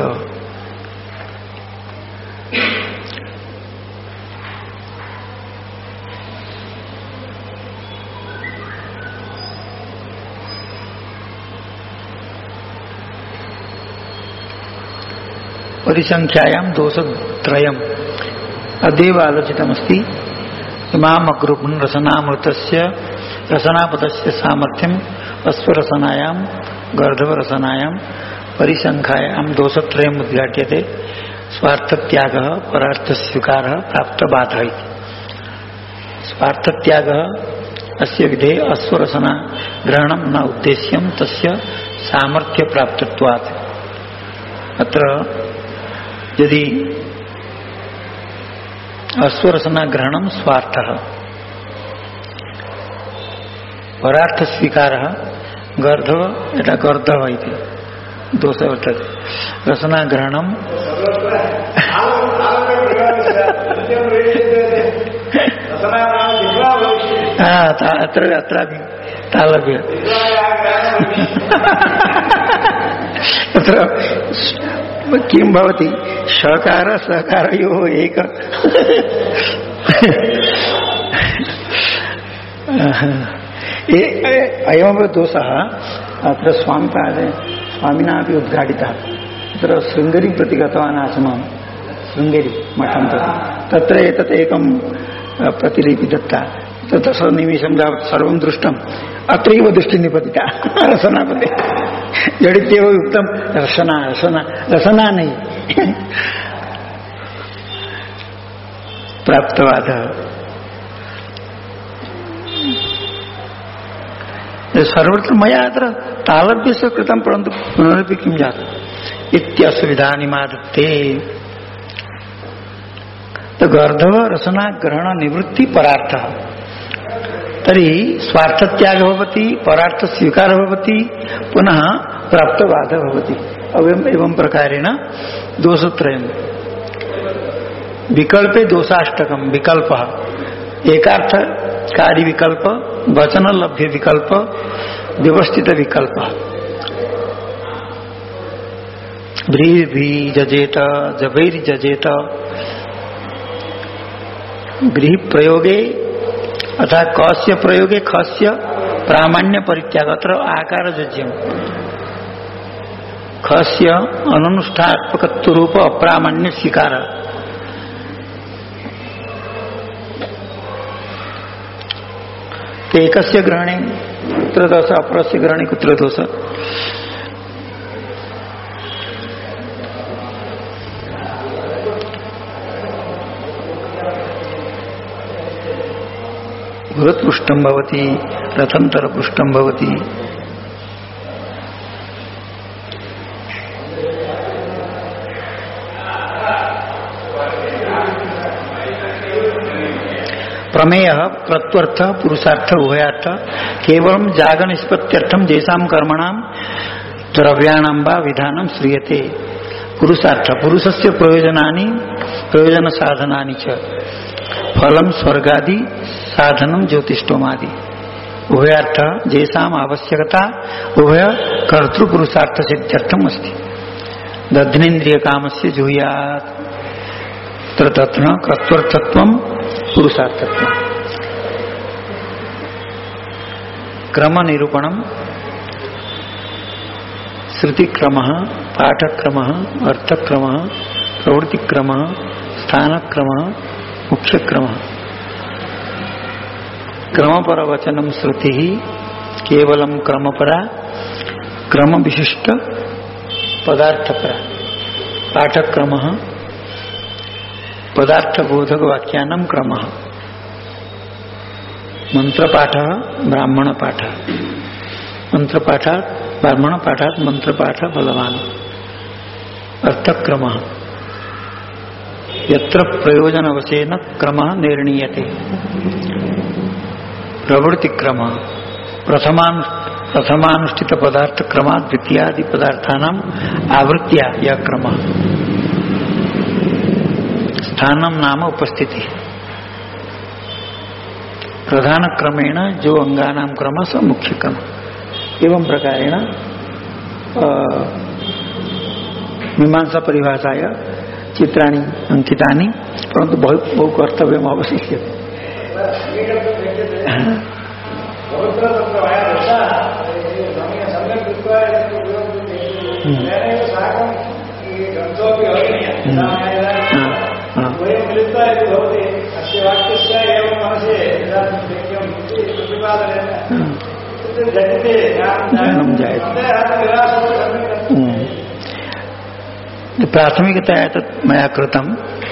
परिसंख्यायां दोषत्रयम् अदेव आलोचितमस्ति। इमाम अग्रुपन् रसनामृतस्य रसनापतस्य सामर्थ्यम् अश्वरसनायां गर्धवरसनायां परिसंख्यायां दोषत्रयम् उद्घाट्यते। स्वार्थत्यागः परार्थस्वीकारः प्राप्तबाधः इति। स्वार्थत्यागः अस्य विधे अश्वरसना ग्रहणं न उद्देश्यं तस्य सामर्थ्य प्राप्तत्वात्। अत्र यदि अश्वरसना ग्रहणं स्वार्थः परार्थ स्वीकारः गर्धव एटा गर्धव इति दोष वर्तते। रसना ग्रहणं अत्रापि तालव्य तत्र किं भवति सकार सहकारयोः एक अयमेव दोषः अत्र स्वामिना अपि उद्घाटितः। तत्र शृङ्गेरी प्रति गतवान् आसम् अहं शृङ्गेरी मठं प्रति। तत्र एतत् एकं प्रतिलिपि दत्ता। दशनिमेषं यावत् सर्वं दृष्टम्। अत्रैव दृष्टिः निपतिता रसनापते। जडित्येव उक्तं रसना रसना रसना नहीं प्राप्तवादः। सर्वत्र मया अत्र तालव्यस्य कृतं परन्तु पुनरपि किं जातम् इत्यसुविधानिमादत्ते। गर्धव रसना ग्रहण निवृत्ति परार्थः तर्हि स्वार्थत्यागः भवति परार्थ स्वीकारः भवति पुनः प्राप्तबाधः भवति। एवं प्रकारेण दोषत्रयम्। विकल्पे दोषाष्टकम्। विकल्पः एकार्थकारी विकल्प वचनलभ्य विकल्प व्यवस्थित विकल्प। व्रीर्भीजजेत जभैर्जजेत गृह प्रयोगे अथा कस्य प्रयोगे खस्य प्रामाण्य परित्याग। अत्र आकारजज्यम् खस्य अनुष्ठात्मकत्व रूप अप्रामाण्य स्वीकार। एकस्य ग्रहणे कुत्र दोष अपरस्य ग्रहणे कुत्र दोष। बृहत्पृष्ठं भवति रथंतरपृष्ठं भवति। प्रमेय कृत्वर्थ पुरुषार्थ उभयार्थ केवलं जाग निष्पत्त्यर्थम जैसां कर्मणां द्रव्याणां वा विधानं श्रूयते। पुरुषार्थ पुरुषस्य प्रयोजन साधनानि च फलम स्वर्गादि साधनम ज्योतिष्ठोमादि। उभयार्थ जैसाम आवश्यकता उभय कर्तृपुरुषार्थ सिद्ध्यर्थम अस्ति। दध्नेन्द्रिय कामस्य जुह्यात् तत्र कर्तृर्थत्वं पुरुषार्थत्वं। क्रम निरूपणम श्रुतिक्रमः पाठक्रमः अर्थक्रमः प्रवृत्तिक्रमः स्थानक्रमः मुख्यक्रमः। क्रमपर वचनम श्रुति केवलम क्रमपरा क्रम विशिष्ट पदार्थपरा। पाठक्रमः पदार्थबोधक वाक्यानां क्रमः। मंत्रपाठः ब्राह्मणपाठः मंत्रपाठात् ब्राह्मणपाठात् मंत्रपाठ बलवान्। अर्थक्रमः यत्र प्रयोजन अवशेन क्रमः निर्णीयते। प्रवृत्तिक्रम प्रथमानुष्ठित पदार्थ क्रमा द्वितीयादि पदार्थानां आवृत्त्या यह क्रम। स्थानम नाम उपस्थिति प्रधान क्रमेण जो अंगानां क्रम स मुख्य क्रम एवं प्रकारेण मीमांसा परिभाषाया चित्राणि अंकितानि परंतु बहु कर्तव्यम् अवशिष्यते। प्राथमिकतया तत् मया कृतम्।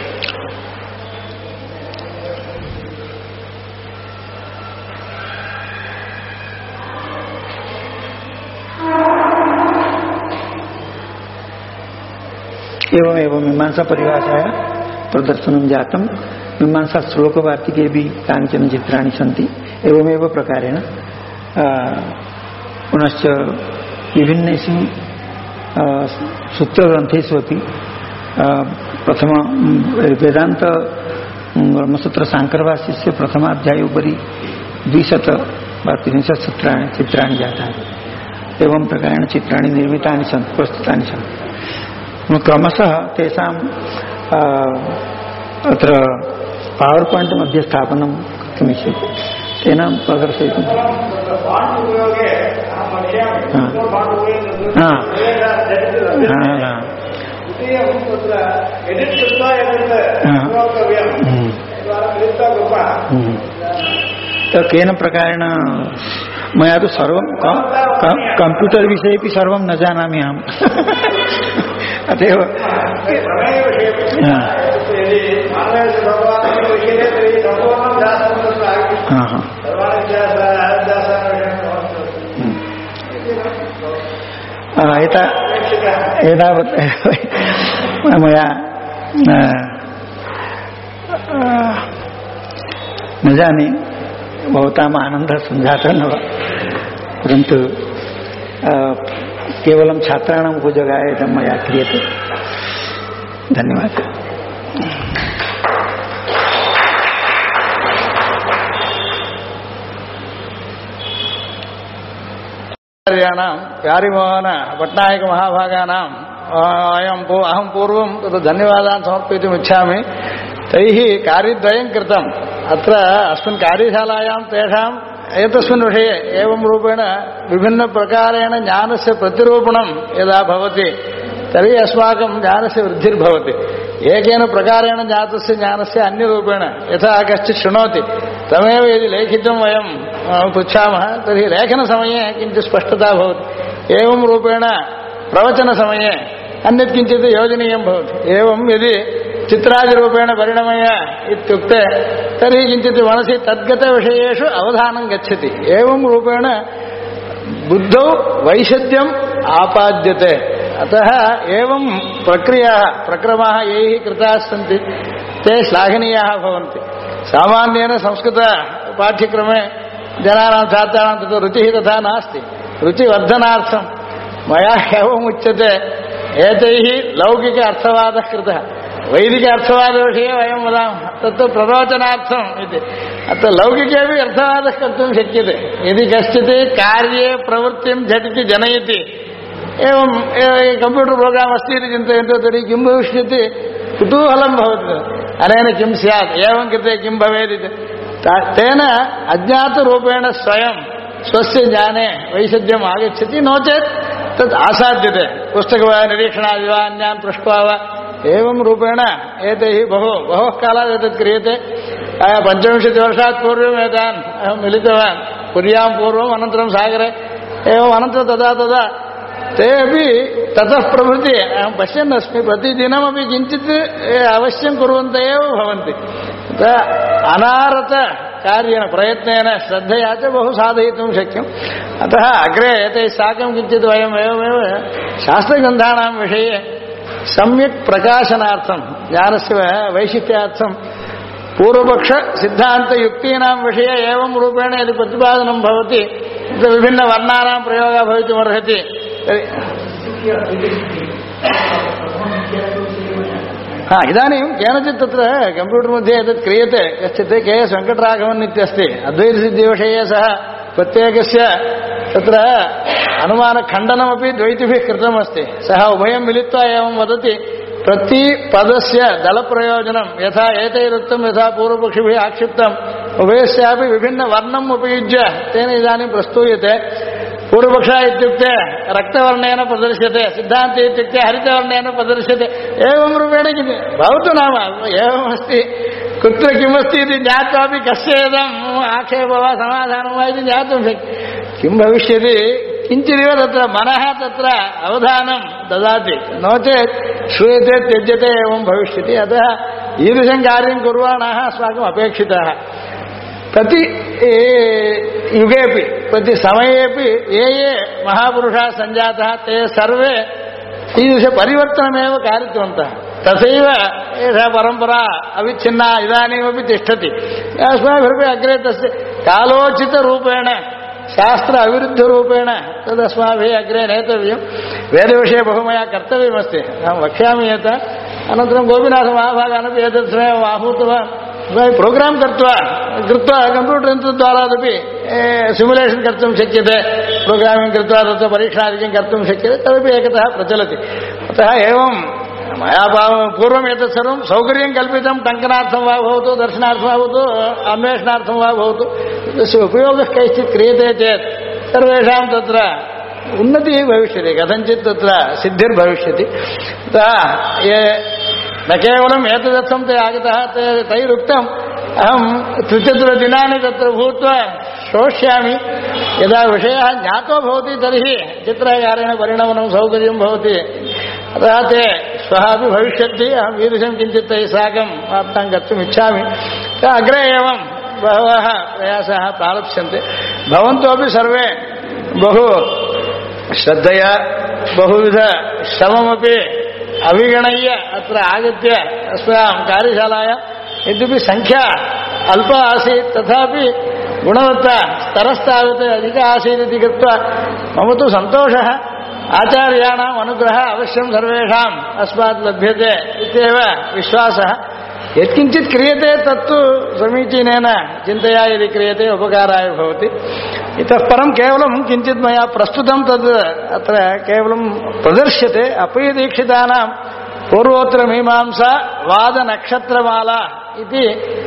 एवमेव मीमांसा परिभाषाया प्रदर्शनं जातं। मीमांसा श्लोकवार्तिके भी कानिचन चित्राणि सन्ति। एवमेव प्रकारेण पुनश्च विभिन्नेषु सूत्रग्रन्थेषु अपि प्रथम वेदांत ब्रह्मसूत्र शांकरभाष्यस्य प्रथमाध्यायोपरि 200 वा 300 चित्राणि जातानि। एवं प्रकारेण चित्राणि निर्मितानि सन्ति, प्रस्तुतानि सन्ति। क्रमशः तेषां अत्र पावर पॉइंट मध्ये स्थापनं कर्तुमिष्यते, तेन प्रदर्शयितुं केन प्रकारेण मया तु सर्वं कंप्यूटर विषयेपि सर्वं न जानामि अहम् अतएव एतावत् मया न जाने भवताम् आनन्दः सञ्जातः न वा, परन्तु केवलं छात्राणाम् उपयोगाय इदं मया क्रियते। धन्यवादः। प्यारिमोहन पट्नायक महाभागानाम् अहं पूर्वं तत् धन्यवादान् समर्पयितुम् इच्छामि। तैः कार्यद्वयं कृतम्। अत्र अस्मिन् कार्यशालायां तेषाम् एतस्मिन् विषये एवं रूपेण विभिन्नप्रकारेण ज्ञानस्य प्रतिरूपणं यदा भवति तर्हि अस्माकं ज्ञानस्य वृद्धिर्भवति। एकेन प्रकारेण ज्ञातस्य ज्ञानस्य अन्यरूपेण यथा कश्चित् शृणोति तमेव यदि लेखितुं वयं पृच्छामः तर्हि लेखनसमये किञ्चित् स्पष्टता भवति। एवं रूपेण प्रवचनसमये अन्यत् किञ्चित् योजनीयं भवति। एवं यदि चित्रादिरूपेण परिणमय इत्युक्ते तर्हि किञ्चित् मनसि तद्गतविषयेषु अवधानं गच्छति। एवं रूपेण बुद्धौ वैशद्यम् आपाद्यते। अतः एवं प्रक्रियाः प्रक्रमाः यैः कृताः सन्ति ते श्लाघनीयाः भवन्ति। सामान्येन संस्कृतपाठ्यक्रमे जनानां छात्राणां तत् रुचिः तथा नास्ति। रुचिवर्धनार्थं मया एवम् उच्यते, एतैः लौकिक अर्थवादः कृतः, वैदिक अर्थवादविषये वयं वदामः तत्तु प्ररोचनार्थम् इति। अत्र लौकिकेपि अर्थवादः कर्तुं शक्यते। यदि कश्चित् कार्ये प्रवृत्तिं झटिति जनयति, एवं कंप्यूटर प्रोग्राम अस्ति इति चिन्तयन्तु तर्हि किं भविष्यति, कुतूहलं भवति। अनेन किं स्यात्, एवं कृते किं भवेदिति तेन अज्ञातरूपेण स्वयं स्वस्य ज्ञाने वैशद्यम् आगच्छति। नो चेत् तत् आसाद्यते, पुस्तकवा निरीक्षणादि वा अन्यान् पृष्ट्वा वा। एवं रूपेण एतैः बहोः कालात् एतत् क्रियते। 25 वर्षात् पूर्वम् एतान् अहं मिलितवान्, पुर्यां पूर्वम्, अनन्तरं सागरे, एवम् अनन्तरं तदा ते अपि ततः प्रभृति अहं पश्यन् अस्मि। प्रतिदिनमपि किञ्चित् अवश्यं कुर्वन्तः एव भवन्ति। अनारतकार्येण प्रयत्नेन श्रद्धया च बहु साधयितुं शक्यम्। अतः अग्रे एतैः साकं किञ्चित् वयम् एवमेव शास्त्रग्रन्थानां विषये सम्यक् प्रकाशनार्थं ज्ञानस्य वैशिष्ट्यार्थं पूर्वपक्ष सिद्धान्तयुक्तीनां विषये एवं रूपेण यदि प्रतिपादनं भवति विभिन्नवर्णानां प्रयोगः भवितुमर्हति। इदानीं केनचित् तत्र कम्प्यूटर् मध्ये एतत् क्रियते कश्चित् के.एस्. वेङ्कटराघवन् इत्यस्ति अद्वैतसिद्धिविषये सः प्रत्येकस्य तत्र अनुमानखण्डनमपि द्वैतिभिः कृतमस्ति सः उभयं मिलित्वा एवं वदति प्रति पदस्य दलप्रयोजनं यथा एतैरुक्तं यथा पूर्वपक्षिभिः आक्षिप्तम् उभयस्यापि विभिन्नवर्णम् उपयुज्य तेन इदानीं प्रस्तूयते पूर्वपक्षः इत्युक्ते रक्तवर्णेन प्रदर्श्यते सिद्धान्ते इत्युक्ते हरितवर्णेन प्रदर्श्यते एवं रूपेण भवतु नाम एवमस्ति कुत्र किमस्ति इति ज्ञात्वापि कस्य इदम् आक्षेपो वा समाधानं वा इति ज्ञातुं शक्यते किं भविष्यति किञ्चिदिव तत्र मनः तत्र अवधानं ददाति नो चेत् श्रूयते त्यज्यते एवं भविष्यति अतः ईदृशं कार्यं कुर्वाणाः अस्माकम् अपेक्षिताः प्रति युगेपि प्रति समयेपि ये ये महापुरुषाः सञ्जाताः ते सर्वे ईदृशपरिवर्तनमेव कारितवन्तः तथैव एषा परम्परा अविच्छिन्ना इदानीमपि तिष्ठति अस्माभिरपि अग्रे तस्य कालोचितरूपेण शास्त्र अविरुद्धरूपेण तदस्माभिः अग्रे नेतव्यं वेदविषये बहु मया कर्तव्यमस्ति अहं वक्ष्यामि यत् अनन्तरं गोपीनाथमहाभागानपि एतत् समयम् आहूतवान् प्रोग्राम् कृत्वा कम्प्यूटर् यन्त्रद्वारादपि सिमुलेशन् कर्तुं शक्यते प्रोग्रामिङ्ग् कृत्वा तत्र परीक्षादिकं कर्तुं शक्यते तदपि एकतः प्रचलति अतः एवं मया पूर्वम् एतत् सर्वं सौकर्यं कल्पितं टङ्कनार्थं वा भवतु दर्शनार्थं वा भवतु अन्वेषणार्थं वा भवतु तस्य उपयोगः कैश्चित् क्रियते चेत् सर्वेषां तत्र उन्नतिः भविष्यति कथञ्चित् तत्र सिद्धिर्भविष्यति अतः ये न केवलम् एतदर्थं ते आगतः तैरुक्तम् अहं 3-4 दिनानि तत्र भूत्वा श्रोष्यामि यदा विषयः ज्ञातो भवति तर्हि चित्रकारेण परिणमनं सौकर्यं भवति अतः ते श्वः अपि भविष्यन्ति अहं ईदृशं किञ्चित् तैः साकं वार्तां कर्तुम् इच्छामि अग्रे एवं बहवः प्रयासाः प्रारप्स्यन्ते भवन्तोपि सर्वे बहु श्रद्धया बहुविधश्रममपि अविगणय्य अत्र आगत्य अस्यां कार्यशालायां यद्यपि संख्या अल्पा आसीत् तथापि गुणवत्ता स्तरस्तावत् अधिका आसीत् इति कृत्वा मम तु सन्तोषः आचार्याणाम् अनुग्रहः अवश्यं सर्वेषाम् अस्मात् लभ्यते इत्येव विश्वासः यत्किञ्चित् क्रियते तत्तु समीचीनेन चिन्तया यदि क्रियते उपकाराय भवति इतः परं केवलं किञ्चित् मया प्रस्तुतं तद् अत्र केवलं प्रदर्श्यते अपयदीक्षितानां पूर्वोत्तरमीमांसा वादनक्षत्रमाला इति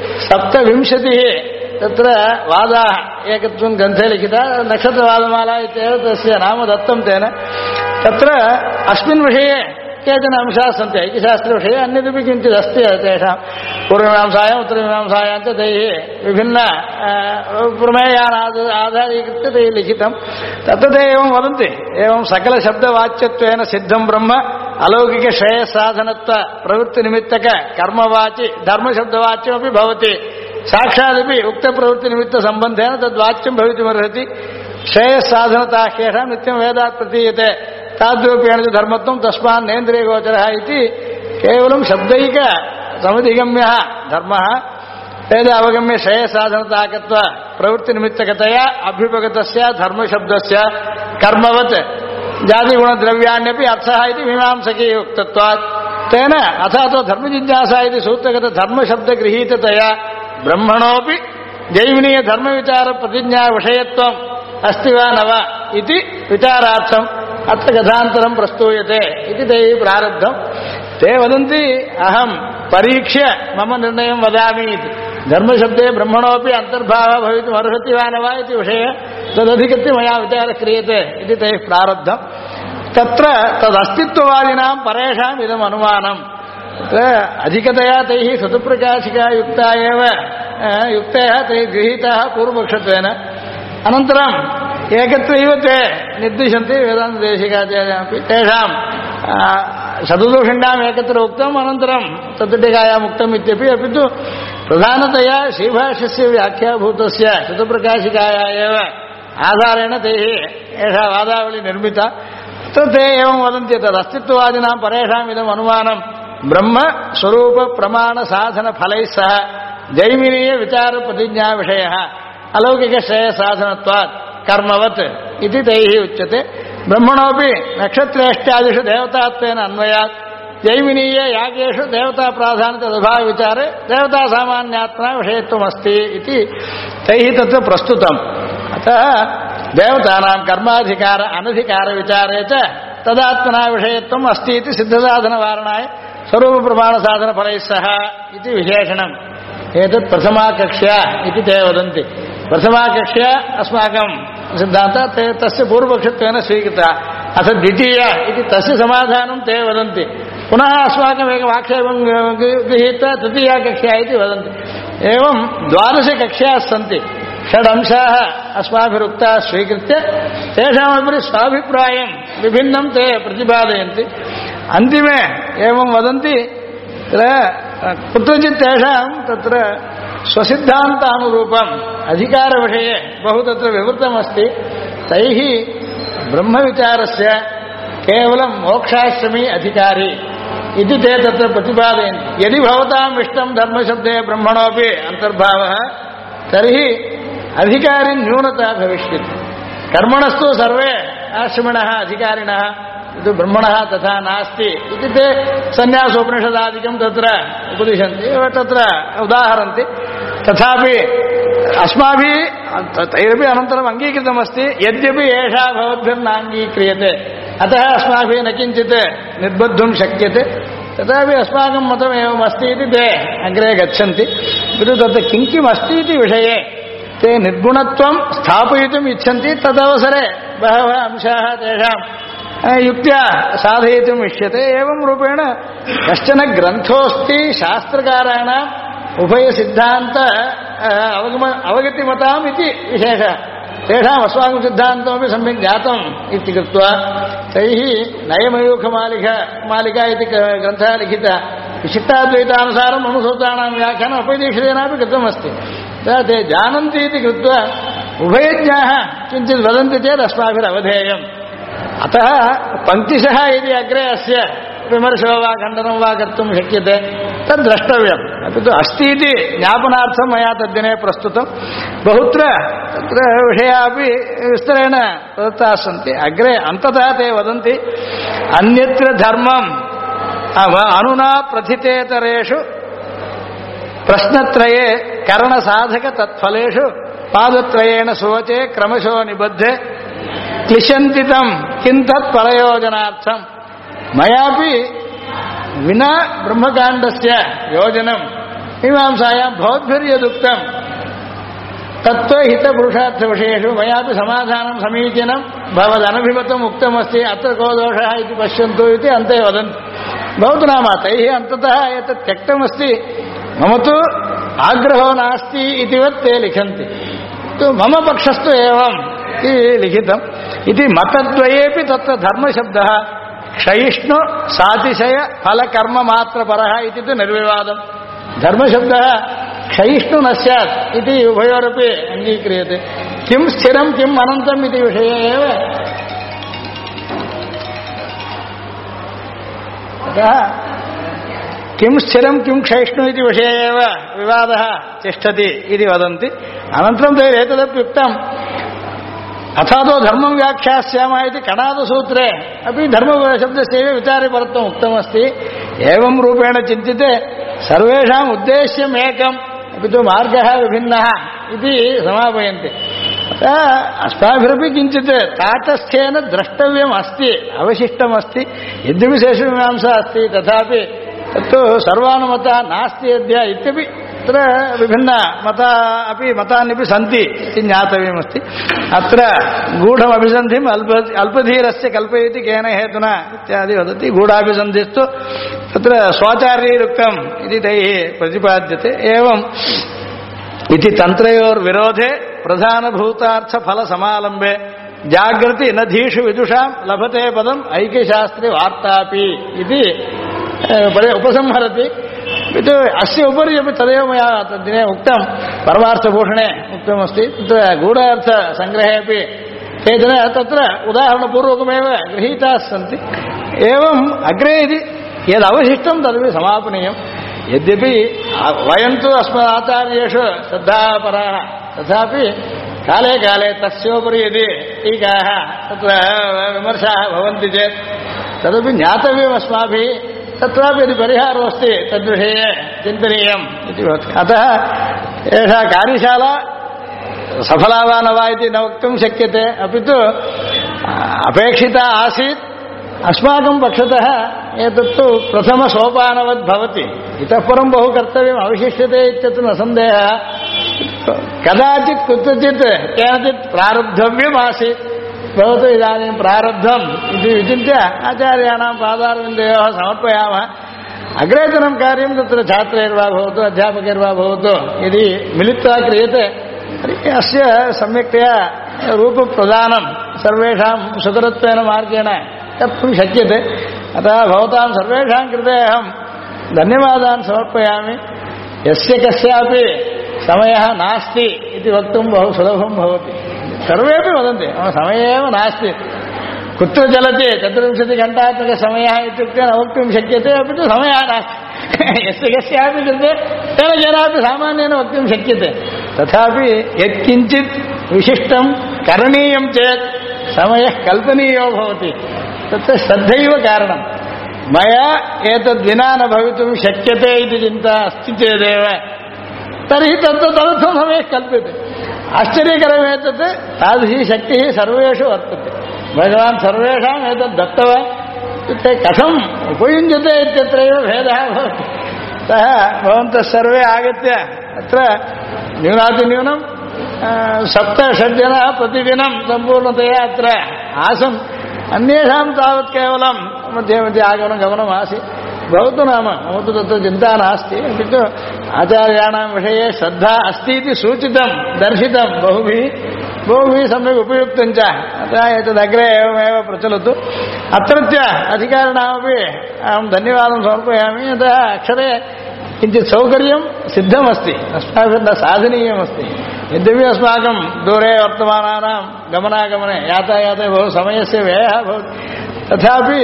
27 तत्र वादाः एकत्वं ग्रन्थे लिखिता नक्षत्रवादमाला इत्येव तस्य नाम दत्तं तेन तत्र अस्मिन् विषये केचन अंशाः सन्ति ऐक्यशास्त्रविषये अन्यदपि किञ्चित् अस्ति तेषां पूर्वमीमांसायाम् उत्तरमीमांसायां च तैः विभिन्न प्रमेयान् आधारीकृत्य तैः लिखितं तत्र ते एवं वदन्ति एवं सकलशब्दवाच्यत्वेन सिद्धं ब्रह्म अलौकिकश्रेयस्साधनत्व प्रवृत्तिनिमित्तक कर्मवाचि धर्मशब्दवाच्यमपि भवति साक्षादपि उक्तप्रवृत्तिनिमित्तसम्बन्धेन तद्वाच्यं भवितुमर्हति श्रेयस्साधनता ह्येषां नित्यं वेदात् प्रतीयते तादृपेण धर्मत्वं तस्मान् नेन्द्रियगोचरः इति केवलं शब्दैक समुदिगम्यः धर्मः वेद अवगम्य श्रेयसाधनताकत्व प्रवृत्तिनिमित्तकतया अभ्युपगतस्य धर्मशब्दस्य कर्मवत् जातिगुणद्रव्याण्यपि अर्थः इति मीमांसके उक्तत्वात् तेन अथातो धर्मजिज्ञासा इति सूत्रगत धर्मशब्दगृहीततया ब्रह्मणोऽपि जैमिनीय धर्मविचारप्रतिज्ञा विषयत्वम् अस्ति वा न वा इति विचारार्थम् अत्र कथान्तरं प्रस्तूयते इति तैः प्रारब्धम् ते वदन्ति अहं परीक्ष्य मम निर्णयं वदामि इति धर्मशब्दे ब्रह्मणोऽपि अन्तर्भावः भवितुम् अर्हति वा न वा इति विषये तदधिकृत्य मया विचारः क्रियते इति तैः प्रारब्धम् तत्र तदस्तित्ववादिनां परेषाम् इदम् अनुमानम् अधिकतया तैः सतुप्रकाशिका युक्ता एव युक्तयः तैः गृहीताः पूर्वपक्षत्वेन अनन्तरम् एकत्रैव ते निर्दिशन्ति वेदान्तदेशिकाचार्यापि तेषां शतदोषिण्णाम् एकत्र उक्तम् अनन्तरं तत्टीकायाम् उक्तम् इत्यपि अपि तु प्रधानतया श्रीभाष्यस्य व्याख्याभूतस्य शतप्रकाशिकाया एव आधारेण तैः एषा वादावली निर्मिता तत्र ते एवं वदन्ति तदस्तित्ववादिनां परेषाम् इदम् अनुमानं ब्रह्म स्वरूप प्रमाण साधन फलैः सह जैमिनीय विचार प्रतिज्ञा विषयः अलौकिक श्रेय साधनत्वात् कर्मवत् इति तैः उच्यते ब्रह्मणोऽपि नक्षत्रेष्ट्यादिषु देवतात्वेन अन्वयात् जैमिनीये यागेषु देवता प्राधान्यता तद्भाव विचारे देवता सामान्यात्मना विषयत्वमस्ति इति तैः तत्र प्रस्तुतम्। अतः देवतानां कर्माधिकार अनधिकार विचारे च तदात्मना विषयत्वम् अस्ति इति सिद्धसाधनवारणाय स्वरूप प्रमाण साधन फलैः सह इति विशेषणम्। एतत् प्रथमा कक्ष्या इति ते वदन्ति। प्रथमा कक्ष्या अस्माकं सिद्धान्तः तस्य पूर्वपक्षत्वेन स्वीकृता। अथ द्वितीया इति तस्य समाधानं ते वदन्ति। पुनः अस्माकम् एकम् आक्षेपं गृहीत्वा तृतीया कक्ष्या इति वदन्ति। एवं 12 कक्ष्याः सन्ति। 6 अंशाः अस्माभिरुक्ताः स्वीकृत्य तेषामुपरि स्वाभिप्रायं विभिन्नं ते प्रतिपादयन्ति। अन्तिमे एवं वदन्ति कुत्रचित् तेषां तत्र स्वसिद्धान्तानुरूपम् अधिकारविषये बहु तत्र विवृतमस्ति। तैः ब्रह्मविचारस्य केवलं मोक्षाश्रमी अधिकारी इति ते तत्र प्रतिपादयन्ति। यदि भवताम् इष्टं धर्मशब्दे ब्रह्मणोऽपि अन्तर्भावः तर्हि अधिकारी न्यूनता भविष्यति। कर्मणस्तु सर्वे आश्रमिणः अधिकारिणः किन्तु ब्रह्मणः तथा नास्ति इति ते सन्न्यासोपनिषदादिकं तत्र उपदिशन्ति, तत्र उदाहरन्ति। तथापि अस्माभिः तैरपि अनन्तरम् अङ्गीकृतमस्ति। यद्यपि एषा भवद्भिर्नाङ्गीक्रियते अतः अस्माभिः न किञ्चित् निर्बद्धुं शक्यते, तथापि अस्माकं मतम् एवमस्ति इति ते अग्रे गच्छन्ति। किन्तु तत्र किं किम् अस्ति इति विषये ते निर्गुणत्वं स्थापयितुम् इच्छन्ति। तदवसरे बहवः अंशाः तेषां युक्त्या साधयितुम् इष्यते। एवं रूपेण कश्चन ग्रन्थोऽस्ति शास्त्रकाराणाम् उभयसिद्धान्त अवगतिमताम् इति विशेषः। तेषाम् अस्माकं सिद्धान्तमपि सम्यक् ज्ञातम् इति कृत्वा तैः नयमयूखमालिका इति ग्रन्थः लिखितः। विशिष्टाद्वैतानुसारम् अनुसूत्राणां व्याख्यानम् अपैदीक्षितेनापि कृतमस्ति। ते जानन्ति इति कृत्वा उभयज्ञाः किञ्चित् वदन्ति चेत् अस्माभिरवधेयम्। अतः पङ्क्तिशः यदि अग्रे अस्य विमर्शो वा खण्डनं वा कर्तुं शक्यते तद् द्रष्टव्यम्। अपि तु अस्ति इति ज्ञापनार्थं मया तद्दिने प्रस्तुतं। बहुत्र तत्र विषयाः विस्तरेण प्रदत्ताः सन्ति। अग्रे अन्ततः ते वदन्ति अन्यत्र धर्मम् अनुना प्रथितेतरेषु प्रश्नत्रये करणसाधक तत्फलेषु पादत्रयेण सुवचे क्रमशो निबद्धे क्लिशन्ति तं किं तत् परयोजनार्थं मयापि विना ब्रह्मकाण्डस्य योजनं मीमांसायां भवद्भिर्यदुक्तं तत्त्वहितपुरुषार्थविषयेषु मयापि समाधानं समीचीनं भवदनभिमतम् उक्तमस्ति। अत्र को दोषः इति पश्यन्तु इति अन्ते वदन्ति। भवतु नाम तैः अन्ततः एतत् त्यक्तमस्ति। मम तु आग्रहो नास्ति इतिवत् ते लिखन्ति। तु मम पक्षस्तु एवम् इति लिखितम् इति मतद्वयेपि तत्र धर्मशब्दः क्षयिष्णु सातिशय फलकर्ममात्रपरः इति तु निर्विवादम्। धर्मशब्दः क्षयिष्णु न स्यात् इति उभयोरपि अङ्गीक्रियते। किं स्थिरं किम् अनन्तम् इति विषये एव अतः किं स्थिरं किं क्षयिष्णु इति विषये एव विवादः तिष्ठति इति वदन्ति। अनन्तरं ते एतदप्युक्तम् अथातो धर्मं व्याख्यास्यामः इति कणादसूत्रे अपि धर्मशब्दस्यैव विचारे परत्वम् उक्तमस्ति। एवं रूपेण चिन्तिते सर्वेषाम् उद्देश्यम् एकम् अपि तु मार्गः विभिन्नः इति समापयन्ति। अस्माभिरपि किञ्चित् ताटस्थ्येन द्रष्टव्यम् अस्ति, अवशिष्टमस्ति। यद्यपि शेषमीमांसा अस्ति तथापि तत्तु सर्वानुमता नास्ति अद्य इत्यपि तत्र विभिन्नमता अपि मतान्यपि सन्ति इति ज्ञातव्यमस्ति। अत्र गूढमभिसन्धिम् अल्पधीरस्य कल्पयति केन हेतुना इत्यादि वदति। गूढाभिसन्धिस्तु तत्र स्वाचार्यैरुक्तम् इति तैः प्रतिपाद्यते। एवम् इति तन्त्रयोर्विरोधे प्रधानभूतार्थफलसमालम्बे जागृति न धीषु विदुषां लभते पदम् ऐक्यशास्त्रे वार्तापि इति उपसंहरति। अस्य उपरि अपि तदेव मया तद्दिने उक्तं। परमार्थभूषणे उक्तमस्ति। तत्र गूढार्थसङ्ग्रहे अपि केचन तत्र उदाहरणपूर्वकमेव गृहीताः सन्ति। एवम् अग्रे यदि यदवशिष्टं तदपि समापनीयम्। यद्यपि वयं तु अस्मदाचार्येषु श्रद्धापराः तथापि काले काले तस्योपरि यदि टीकाः तत्र विमर्शाः भवन्ति चेत् तदपि ज्ञातव्यम् अस्माभिः। तत्रापि यदि परिहारोऽस्ति तद्विषये चिन्तनीयम् इति भवति। अतः एषा कार्यशाला सफला वा न वा इति न वक्तुं शक्यते, अपि तु अपेक्षिता आसीत्। अस्माकं पक्षतः एतत्तु प्रथमसोपानवद् भवति। इतः परं बहु कर्तव्यम् अवशिष्यते इत्यत्र न सन्देहः। कदाचित् कुत्रचित् केनचित् प्रारब्धव्यमासीत्, भवतु इदानीं प्रारब्धम् इति विचिन्त्य आचार्याणां पादारविन्दयोः समर्पयामः। अग्रेतनं कार्यं तत्र छात्रैर्वा भवतु अध्यापकैर्वा भवतु यदि मिलित्वा क्रियते अस्य सम्यक्तया रूपप्रदानं सर्वेषां सुकरत्वेन मार्गेण कर्तुं शक्यते। अतः भवतां सर्वेषां कृते अहं धन्यवादान् समर्पयामि। यस्य कस्यापि समयः नास्ति इति वक्तुं बहु सुलभं भवति। सर्वेपि वदन्ति मम समयः एव नास्ति, कुत्र चलति 24घण्टात्मकसमयः इत्युक्ते न वक्तुं शक्यते, अपि तु समयः नास्ति। यस्य कस्यापि कृते तेन केनापि सामान्येन वक्तुं शक्यते। तथापि यत्किञ्चित् विशिष्टं करणीयं चेत् समयः कल्पनीयो भवति। तत्र श्रद्धैव कारणं। मया एतद्विना न भवितुं शक्यते इति चिन्ता अस्ति चेदेव तर्हि तदर्थं समयः कल्प्यते। आश्चर्यकरमेतत् तादृशी शक्तिः सर्वेषु वर्तते। भगवान् सर्वेषाम् एतद् दत्तवान्, इत्युक्ते कथम् उपयुञ्जते इत्यत्रैव भेदः भवति। अतः भवन्तः सर्वे आगत्य अत्र न्यूनातिन्यूनं 7-8 जनाः प्रतिदिनं सम्पूर्णतया अत्र आसन्। अन्येषां तावत् केवलं मध्ये मध्ये आगमनं आसीत्। भवतु नाम मम तु तत्र चिन्ता नास्ति, अपि तु आचार्याणां विषये श्रद्धा अस्ति इति सूचितं दर्शितं बहुभिः सम्यक् उपयुक्तं च। अतः एतदग्रे एवमेव प्रचलतु। अत्रत्य अधिकारिणामपि अहं धन्यवादं समर्पयामि। यतः अक्षरे किञ्चित् सौकर्यं सिद्धमस्ति, अस्माभिर्न साधनीयमस्ति। यद्यपि अस्माकं दूरे वर्तमानानां गमनागमने यातायाते बहु समयस्य व्ययः भवति, तथापि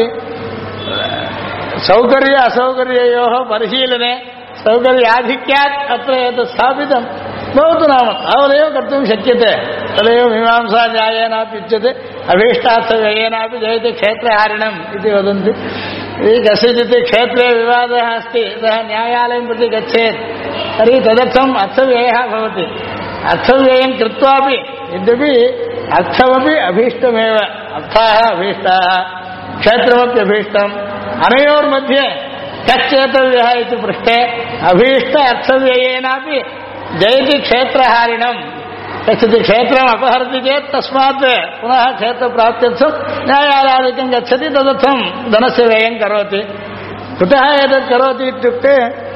सौकर्य असौकर्ययोः परिशीलने सौकर्याधिक्यात् अत्र एतत् स्थापितं। भवतु नाम तावदेव कर्तुं शक्यते। तदेव मीमांसा न्यायेनापि उच्यते, अभीष्टार्थव्ययेनापि जयति क्षेत्रहारिणम् इति वदन्ति। यदि कस्यचित् क्षेत्रे विवादः अस्ति, सः न्यायालयं प्रति गच्छेत्, तर्हि तदर्थम् अर्थव्ययः भवति। अर्थव्ययं कृत्वापि यद्यपि अर्थमपि अभीष्टमेव, अर्थाः अभीष्टाः, क्षेत्रमपि अभीष्टम्, अनयोर्मध्ये कच्चेतव्यः इति पृष्टे अभीष्ट अर्थव्ययेनापि जयति क्षेत्रहारिणम्। कश्चित् क्षेत्रम् अपहरति चेत् तस्मात् पुनः क्षेत्रप्राप्त्यर्थं न्यायालयादिकं गच्छति, तदर्थं धनस्य व्ययं करोति। कुतः एतत् करोति इत्युक्ते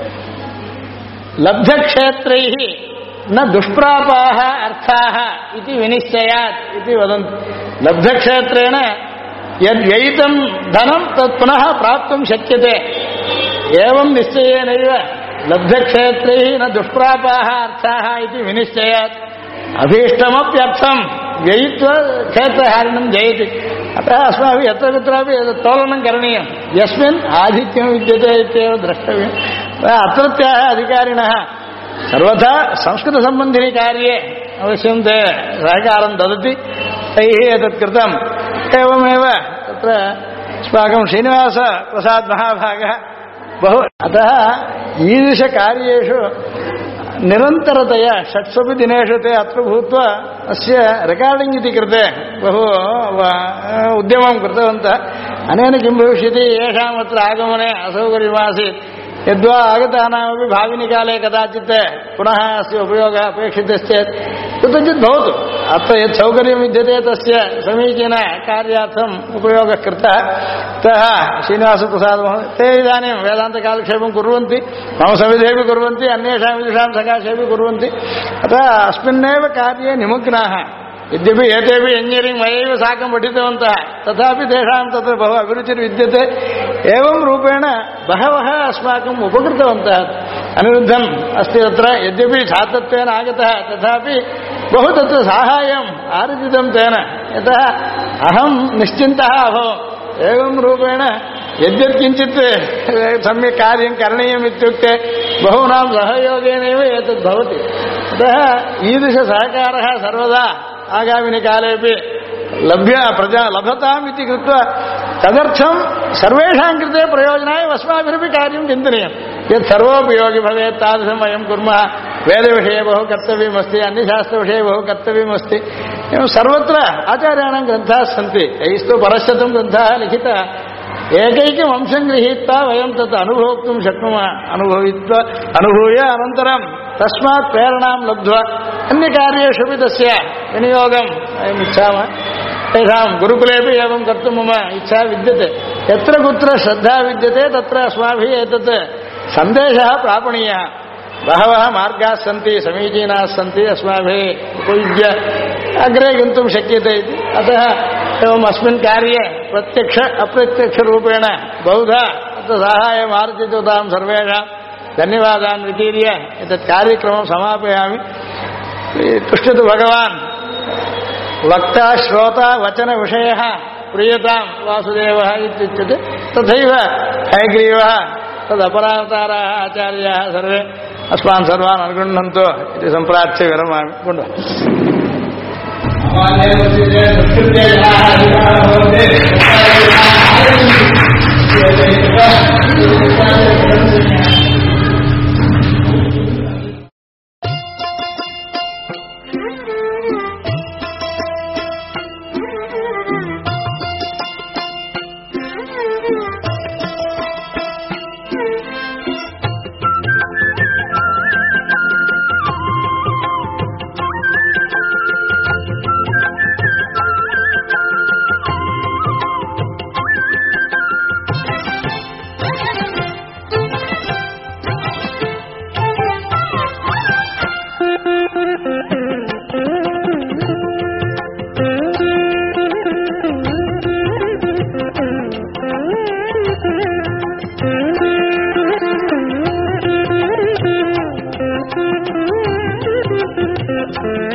लब्धक्षेत्रैः न दुष्प्रापाः अर्थाः इति विनिश्चयात् इति वदन्ति। लब्धक्षेत्रेण यद्व्ययितं धनं तत् पुनः प्राप्तुं शक्यते। एवं निश्चयेनैव लब्धक्षेत्रैः न दुष्प्रापाः अर्थाः इति विनिश्चयात् अभीष्टमप्यर्थं व्ययित्वा क्षेत्रहारिणं जयति। अतः अस्माभिः यत्र कुत्रापि तोलनं करणीयं, यस्मिन् आधिक्यं विद्यते इत्येव द्रष्टव्यम्। अत्रत्याः अधिकारिणः सर्वथा संस्कृतसम्बन्धिनि कार्ये अवश्यं ते सहकारं ददति, तैः एतत् कृतम्। एवमेव तत्र अस्माकं श्रीनिवासप्रसाद् महाभागः बहु। अतः ईदृशकार्येषु निरन्तरतया 6 दिनेषु ते अत्र भूत्वा अस्य रेकार्डिङ्ग् इति कृते बहु उद्यमं कृतवन्तः। अनेन किं भविष्यति, येषाम् अत्र आगमने असौकर्यमासीत् यद्वा आगतानामपि भाविनिकाले कदाचित् पुनः अस्य उपयोगः अपेक्षितश्चेत् कुत्रचित् भवतु। अत्र यत् सौकर्यं विद्यते तस्य समीचीनकार्यार्थम् उपयोगः कृतः। अतः श्रीनिवासप्रसादमहोदय ते इदानीं वेदान्तकालक्षेपं कुर्वन्ति, मम सविधेपि कुर्वन्ति, अन्येषां विदुषां सकाशेपि कुर्वन्ति। अतः अस्मिन्नेव कार्ये निमग्नाः। यद्यपि एतेपि इंजीनियरिंग मयैव साकं पठितवन्तः, तथापि तेषां तत्र बहु अभिरुचिर्विद्यते। एवं रूपेण बहवः अस्माकम् उपकृतवन्तः। अनिरुद्धम् अस्ति तत्र, यद्यपि छात्रत्वेन आगतः तथापि बहु तत्र साहाय्यम् आर्जितं तेन। यतः अहं निश्चिन्तः अभवम्। एवं रूपेण यद्यत् किञ्चित् सम्यक् कार्यं करणीयम् इत्युक्ते बहूनां सहयोगेनैव एतद् भवति। अतः ईदृशसहकारः सर्वदा आगामिनि कालेपि लभ्य प्रजा लभताम् इति कृत्वा तदर्थं सर्वेषां कृते प्रयोजनाय अस्माभिरपि कार्यं चिन्तनीयं यत् सर्वोपयोगि भवेत् तादृशं वयं कुर्मः वेदविषये बहु कर्तव्यमस्ति अन्यशास्त्रविषये बहु कर्तव्यमस्ति एवं सर्वत्र आचार्याणां ग्रन्थाः सन्ति यैस्तु परश्चतं ग्रन्थाः लिखिताः एकैकम् अंशं गृहीत्वा वयं तत् अनुभोक्तुं शक्नुमः अनुभूय अनन्तरं तस्मात् प्रेरणां लब्ध्वा अन्यकार्येषु तस्य विनियोगं वयम् इच्छामः तेषां गुरुकुलेपि एवं कर्तुं मम इच्छा विद्यते यत्र कुत्र श्रद्धा विद्यते तत्र अस्माभिः एतत् सन्देशः प्रापणीयः बहवः मार्गाः सन्ति समीचीनाः सन्ति अस्माभिः उपयुज्य अग्रे गन्तुं शक्यते इति अतः एवम् अस्मिन् कार्ये प्रत्यक्ष अप्रत्यक्षरूपेण बहुधा तत्र साहाय्यम् आर्जितवतां सर्वेषां धन्यवादान् वितीर्य एतत् कार्यक्रमं समापयामि पृच्छतु भगवान् वक्ता श्रोता वचन विषयः प्रियतां वासुदेवः इत्युच्यते तथैव हयग्रीवः तदपरावताराः आचार्याः सर्वे अस्मान् सर्वान् अनुगृह्णन्तु इति सम्प्रार्थ्य विरमामि Thank you.